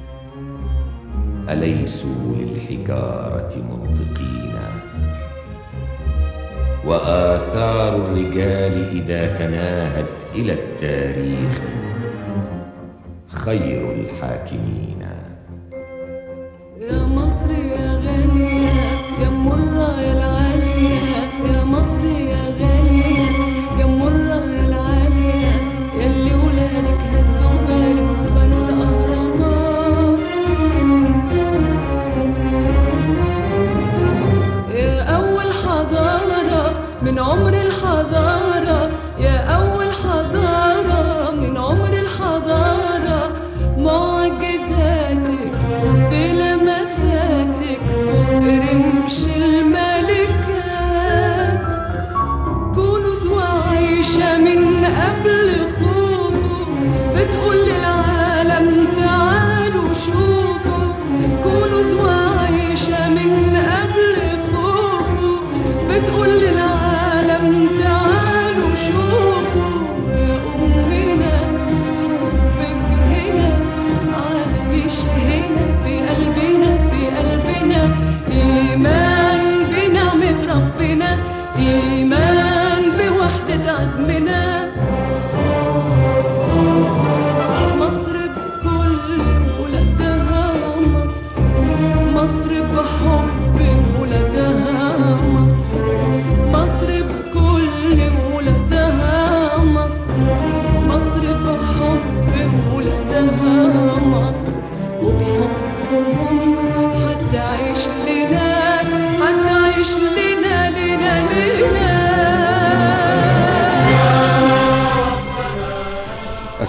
أليسوا للحجارة منطقين. وآثار الرجال إذا تناهت إلى التاريخ خير الحاكمين.
يا مصر يا غالية يا مرة يا العالية، يا مصر يا غالية يا مرة يا العالية، ياللي ولادك هزوا بالك وبنوا الأهرامات. يا أول حضارة من عمر الحضارة، يا أول حضارة من عمر الحضارة، معجزاتك في لمساتك فوق رمش الملكات، كنوز وعيشة من قبل خوفه بتقول للعالم تعالوا شوفوا، كنوز وعيشة من قبل خوفه بتقول للعالم تعالوا شوفوا.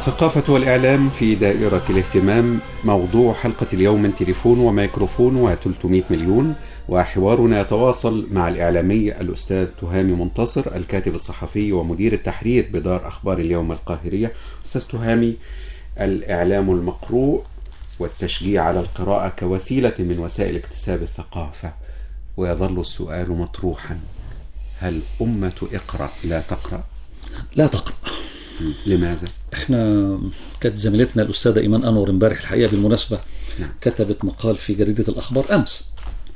الثقافة والإعلام في دائرة الاهتمام موضوع حلقة اليوم من تليفون وميكروفون وثلاثمائة مليون، وحوارنا يتواصل مع الإعلامي الأستاذ تهامي منتصر الكاتب الصحفي ومدير التحرير بدار أخبار اليوم القاهرية. أستاذ تهامي، الإعلام المقروء والتشجيع على القراءة كوسيلة من وسائل اكتساب الثقافة، ويظل السؤال مطروحا: هل أمة اقرأ لا تقرأ؟
لا تقرأ.
لماذا؟
احنا كانت زميلتنا الأستاذة إيمان أنور امبارح الحقيقة بالمناسبة نعم. كتبت مقال في جريدة الأخبار أمس،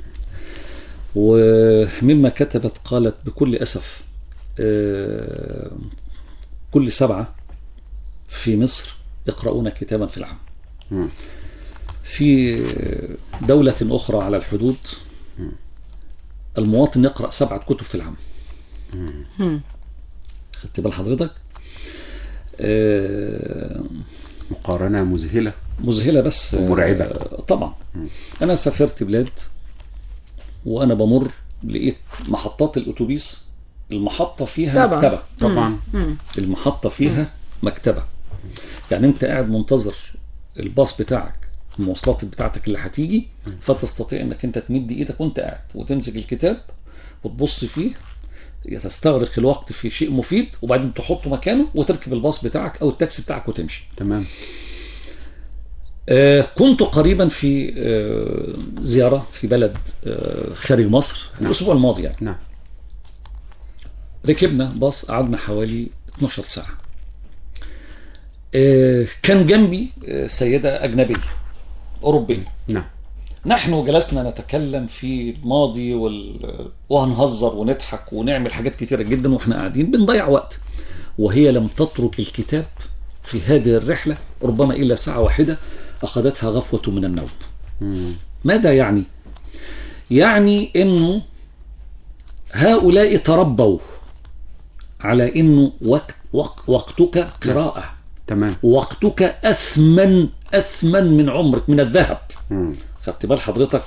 ومما كتبت قالت بكل أسف اه كل سبعة في مصر يقرؤون كتابا في العام. م. في دولة أخرى على الحدود م. المواطن يقرأ سبعة كتب في العام. م. خدت بال حضرتك؟ اه
مقارنة مذهلة
مذهلة بس
ومرعبة.
اه طبعا. م. أنا سافرت بلاد وأنا بمر لقيت محطات الأتوبيس المحطة فيها طبعا. مكتبة
طبعا.
م. المحطة فيها م. مكتبة. يعني أنت قاعد منتظر الباص بتاعك، المواصلات بتاعتك اللي هتيجي، فتستطيع أنك أنت تمد إيدك وأنت قاعد وتمسك الكتاب وتبص فيه، تستغرق الوقت في شيء مفيد، وبعدين تحطه مكانه وتركب الباص بتاعك أو التاكسي بتاعك وتمشي.
تمام.
آه كنت قريبا في آه زيارة في بلد آه خارج مصر نعم. الأسبوع الماضي يعني.
نعم.
ركبنا باص، قعدنا حوالي اثناشر ساعة. آه كان جنبي آه سيدة أجنبية أوروبية.
نعم.
نحن جلسنا نتكلم في الماضي وال... وهنهزر ونضحك ونعمل حاجات كتيرة جدا واحنا قاعدين بنضيع وقت، وهي لم تترك الكتاب في هذه الرحلة ربما إلا ساعة واحدة، أخذتها غفوة من النوم. مم. ماذا يعني؟ يعني إنه هؤلاء تربوا على إنه وقت وق... وقتك قراءة.
تمام.
وقتك أثمن أثمن من عمرك، من الذهب. مم. خدت بال حضرتك؟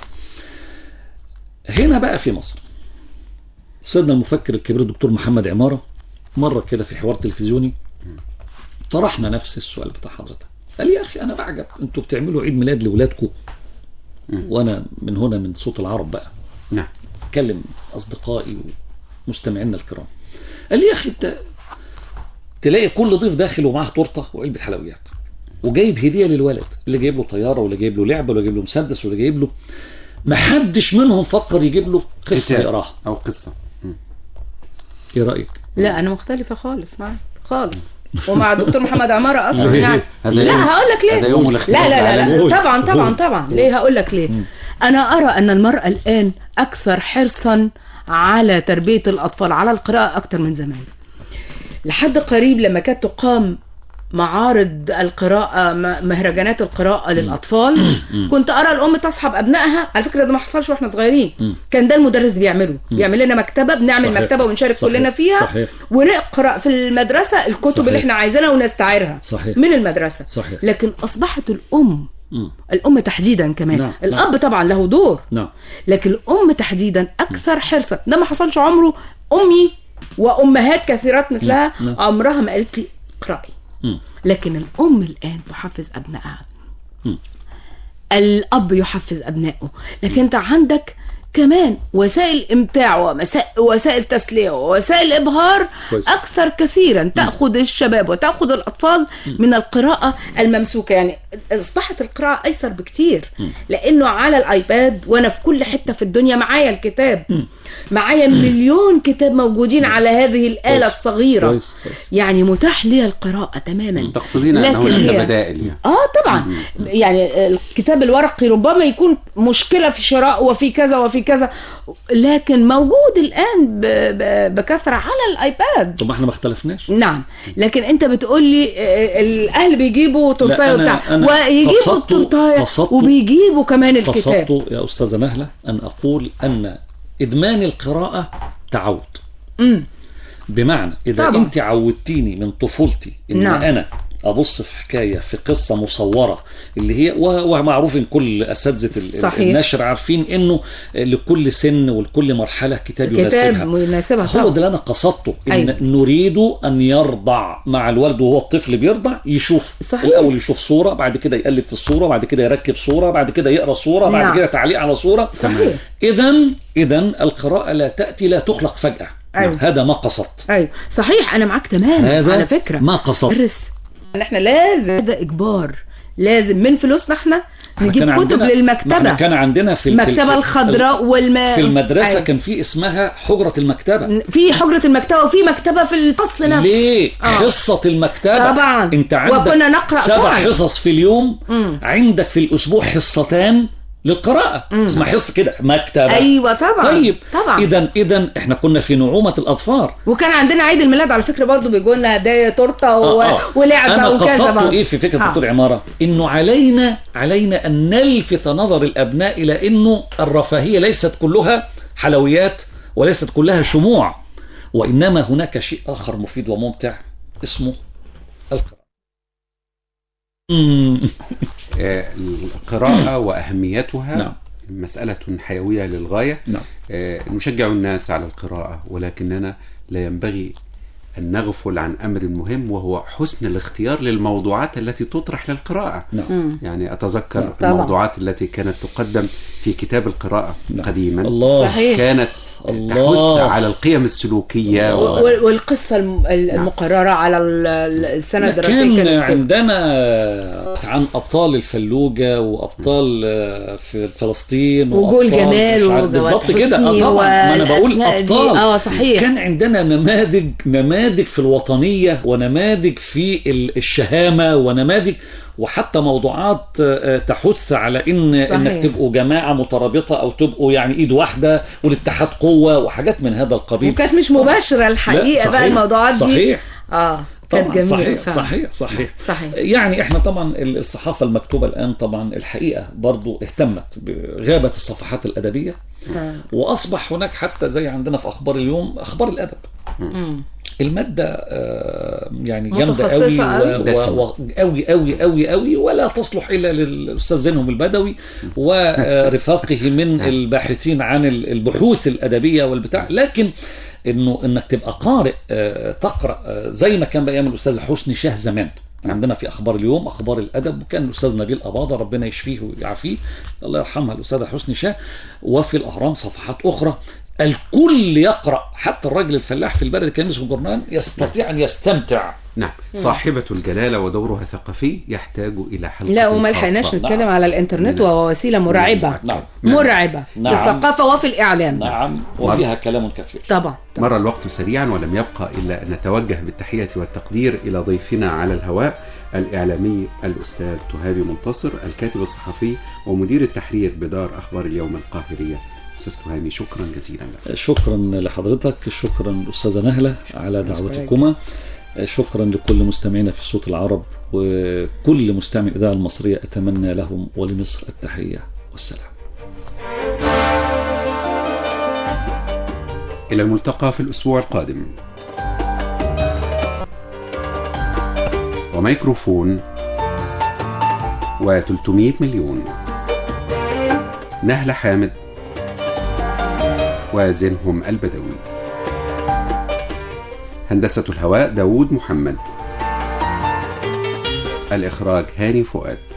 هنا بقى في مصر سيدنا المفكر الكبير الدكتور محمد عمارة مرة كده في حوار تلفزيوني طرحنا نفس السؤال بتاع حضرتك. قال يا أخي أنا بعجب، أنتوا بتعملوا عيد ميلاد لولادكم وأنا من هنا من صوت العرب بقى
نعم
أكلم أصدقائي ومستمعينا الكرام. قال لي يا أخي أنت تلاقي كل ضيف داخل ومعه تورته وعلبة حلويات وجايب هدية للولد، اللي جايب له طيارة واللي جايب له لعبة واللي جايب له مسدس واللي جايب له، ما حدش منهم فكر يجيب له قصة يقراها
أو قصة. م.
إيه رأيك؟
لا أنا مختلفة خالص معك خالص ومع الدكتور محمد عمارة أصلا يعني. لا هقول لك ليه. لا لا لا, لا. طبعا طبعا طبعا ليه هقول لك ليه. أنا أرى أن المرأة الآن أكثر حرصا على تربية الأطفال على القراءة أكثر من زمان. لحد قريب لما كانت تقام معارض القراءة، مهرجانات القراءة للأطفال، كنت أرى الأم تصحب أبنائها. على فكرة ده ما حصلش وإحنا صغيرين، كان ده المدرس بيعمله، بيعمل لنا مكتبة، بنعمل صحيح. مكتبة ونشارك صحيح. كلنا فيها صحيح. ونقرأ في المدرسة الكتب صحيح. اللي إحنا عايزينها ونستعيرها صحيح. من المدرسة صحيح. لكن أصبحت الأم م. الأم تحديدا كمان نعم. الأب نعم. طبعا له دور نعم. لكن الأم تحديدا أكثر حرصا. ده ما حصلش عمره. أمي وأمهات كثيرات مثلها نعم. عمرها ما قالت لي اقرأي، لكن الأم الآن تحفز أبنائها، الأب يحفز أبنائه، لكن أنت عندك كمان وسائل إمتاع ووسائل تسلية ووسائل إبهار أكثر كثيرا تأخذ الشباب وتأخذ الأطفال من القراءة الممسوكة. يعني أصبحت القراءة أيسر بكتير، لأنه على الآيباد وأنا في كل حتة في الدنيا معايا الكتاب، معايا مليون كتاب موجودين على هذه الآلة الصغيرة، يعني متاح لي القراءة تماما.
تقصدين أنه هناك بدائل يعني.
آه طبعا. يعني الكتاب الورقي ربما يكون مشكلة في شراء وفي كذا وفي كذا، لكن موجود الآن بكثرة على الآيباد.
طب احنا ما اختلفناش.
نعم، لكن انت بتقول لي الأهل بيجيبوا تورتايه وبتاع، ويجيبوا التورتايه وبيجيبوا كمان الكتاب.
قصدت يا أستاذة نهلة أن أقول أن إدمان القراءة تعود. امم بمعنى إذا طبعا. أنت عودتيني من طفولتي إن نعم. أنا ابص في حكايه في قصه مصوره اللي هي ومعروف ان كل اساتذه النشر عارفين انه لكل سن ولكل مرحله كتاب يناسبها
يناسبها
هو ده اللي انا قصدته ان أيوة. نريد ان يرضع مع الوالد وهو الطفل بيرضع يشوف صحيح. الاول يشوف صوره، بعد كده يقلب في الصوره، بعد كده يركب صوره، بعد كده يقرا صوره، بعد نعم. كده تعليق على صوره.
صحيح.
اذا اذا القراءه لا تاتي لا تخلق فجاه. أيوة. هذا ما قصدت.
ايوه صحيح انا معاك تماما على فكره
ما قصدت
ان احنا لازم هذا اجبار، لازم من فلوسنا احنا نجيب كتب للمكتبه.
كان عندنا في
المكتبه الخضراء والما
في المدرسه أيوة. كان في اسمها حجره المكتبه،
في حجره المكتبه وفي مكتبه في الفصل نفسه.
ليه آه. حصه المكتبه
طبعا
انت عندك
وكنا نقرا
سبع
فعلا.
حصص في اليوم م. عندك في الاسبوع حصتان للقراءة اسمها حصة كده مكتبة.
أيوة طبعا.
طيب
طبعا.
إذا إذا إحنا كنا في نعومة الأظفار.
وكان عندنا عيد الميلاد على فكرة برضو بيجوا لنا هدايا تورته و... آه آه. ولعبة
أنا
وكذا.
أنا قصدت إيه في فكرة دكتور عمارة؟ إنه علينا علينا أن نلفت نظر الأبناء إلى إنه الرفاهية ليست كلها حلويات وليست كلها شموع، وإنما هناك شيء آخر مفيد وممتع اسمه القراءة.
القراءة وأهميتها
نعم.
مسألة حيوية للغاية.
نعم.
نشجع الناس على القراءة، ولكننا لا ينبغي أن نغفل عن أمر مهم وهو حسن الاختيار للموضوعات التي تطرح للقراءة.
نعم.
يعني أتذكر
نعم.
الموضوعات التي كانت تقدم في كتاب القراءة نعم. قديما
الله.
صحيح.
كانت
الله.
تحث على القيم السلوكية
و... والقصة المقررة نعم. على السنة الدراسية.
كان عندنا عن أبطال الفلوجة وأبطال في فلسطين
وجول جمال
بالضبط كده. اه طبعا ما أنا بقول أبطال.
اه صحيح.
كان عندنا نماذج نماذج في الوطنية ونماذج في الشهامة ونماذج وحتى موضوعات تحث على ان صحيح. انك تبقوا جماعه مترابطه او تبقوا يعني ايد واحده والاتحاد قوه وحاجات من هذا القبيل.
وكانت مش مباشره الحقيقه بقى الموضوعات دي.
صحيح.
اه كانت جميله.
صحيح. صحيح صحيح
صحيح.
يعني احنا طبعا الصحافه المكتوبه الان طبعا الحقيقه برضو اهتمت بغابه الصفحات الادبيه آه. واصبح هناك حتى زي عندنا في اخبار اليوم اخبار الادب. م. المادة يعني جامدة قوي وقوي قوي قوي قوي ولا تصلح إلا للأستاذ زينهم البدوي ورفاقه من الباحثين عن البحوث الأدبية والبتاع، لكن إنه إنك تبقى قارئ تقرأ زي ما كان بيعمل الأستاذ حسني شاه زمان. عندنا في أخبار اليوم أخبار الأدب، وكان الأستاذ نبيل أباضة ربنا يشفيه ويعافيه الله يرحمها الأستاذ حسني شاه، وفي الأهرام صفحات أخرى الكل يقرأ، حتى الراجل الفلاح في البلد كان يمسك الجورنال يستطيع أن يستمتع.
نعم. صاحبة الجلالة ودورها ثقافي يحتاج إلى حلقة.
لا وما لحقناش نتكلم نعم. على الإنترنت نعم. وهو وسيلة مرعبة.
نعم.
مرعبة
نعم.
في الثقافة وفي الإعلام.
نعم وفيها كلام كثير.
طبعا.
مر الوقت سريعا ولم يبقى إلا أن نتوجه بالتحية والتقدير إلى ضيفنا على الهواء الإعلامي الأستاذ تهامي منتصر، الكاتب الصحفي ومدير التحرير بدار أخبار اليوم القاهرية. أستاذ تهامي شكرا جزيلا لك.
شكرا لحضرتك، شكرا أستاذة نهلة على دعوتكما، شكرا لكل مستمعينا في صوت العرب وكل مستمع الإذاعة المصرية، أتمنى لهم ولمصر التحية والسلام.
إلى الملتقى في الأسبوع القادم. وميكروفون وثلاثمائة مليون. نهلة حامد وزينهم البدوي. هندسة الهواء داود محمد. الإخراج هاني فؤاد.